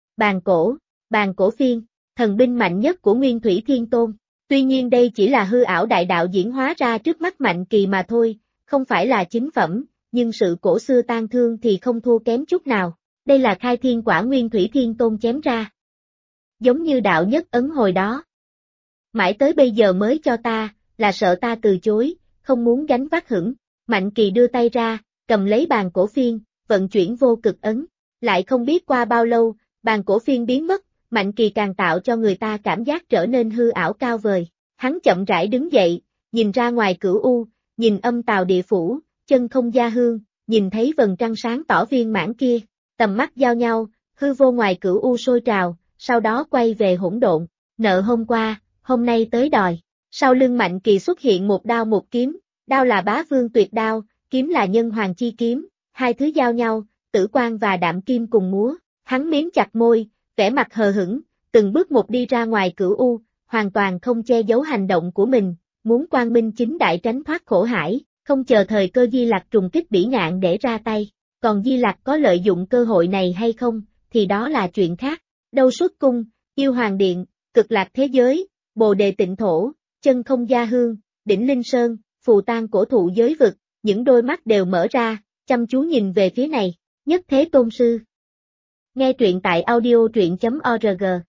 Bàn Cổ Phiên, thần binh mạnh nhất của Nguyên Thủy Thiên Tôn. Tuy nhiên đây chỉ là hư ảo đại đạo diễn hóa ra trước mắt Mạnh Kỳ mà thôi, không phải là chính phẩm, nhưng sự cổ xưa tang thương thì không thua kém chút nào. Đây là khai thiên quả Nguyên Thủy Thiên Tôn chém ra. Giống như đạo nhất ấn hồi đó. Mãi tới bây giờ mới cho ta, là sợ ta từ chối, không muốn gánh vác hững. Mạnh Kỳ đưa tay ra, cầm lấy Bàn Cổ Phiên, vận chuyển vô cực ấn. Lại không biết qua bao lâu, Bàn Cổ Phiên biến mất, Mạnh Kỳ càng tạo cho người ta cảm giác trở nên hư ảo cao vời. Hắn chậm rãi đứng dậy, nhìn ra ngoài Cửu U, nhìn âm tào địa phủ, chân không gia hương, nhìn thấy vầng trăng sáng tỏ viên mãn kia, tầm mắt giao nhau, hư vô ngoài Cửu U sôi trào, sau đó quay về hỗn độn, nợ hôm qua, hôm nay tới đòi. Sau lưng Mạnh Kỳ xuất hiện một đao một kiếm, đao là Bá Vương Tuyệt Đao, kiếm là Nhân Hoàng Chi Kiếm, hai thứ giao nhau, tử quang và đạm kim cùng múa. Hắn miếm chặt môi, vẻ mặt hờ hững, từng bước một đi ra ngoài Cửu U, hoàn toàn không che giấu hành động của mình, muốn quang minh chính đại tránh thoát khổ hải, không chờ thời cơ Di Lặc trùng kích Bỉ Ngạn để ra tay. Còn Di Lặc có lợi dụng cơ hội này hay không, thì đó là chuyện khác. Đâu Xuất Cung, Yêu Hoàng Điện, Cực Lạc Thế Giới, Bồ Đề Tịnh Thổ, Chân Không Gia Hương, Đỉnh Linh Sơn, phù tang cổ thụ giới vực, những đôi mắt đều mở ra, chăm chú nhìn về phía này. Nhất Thế Tôn Sư. Nghe truyện tại audio truyện.org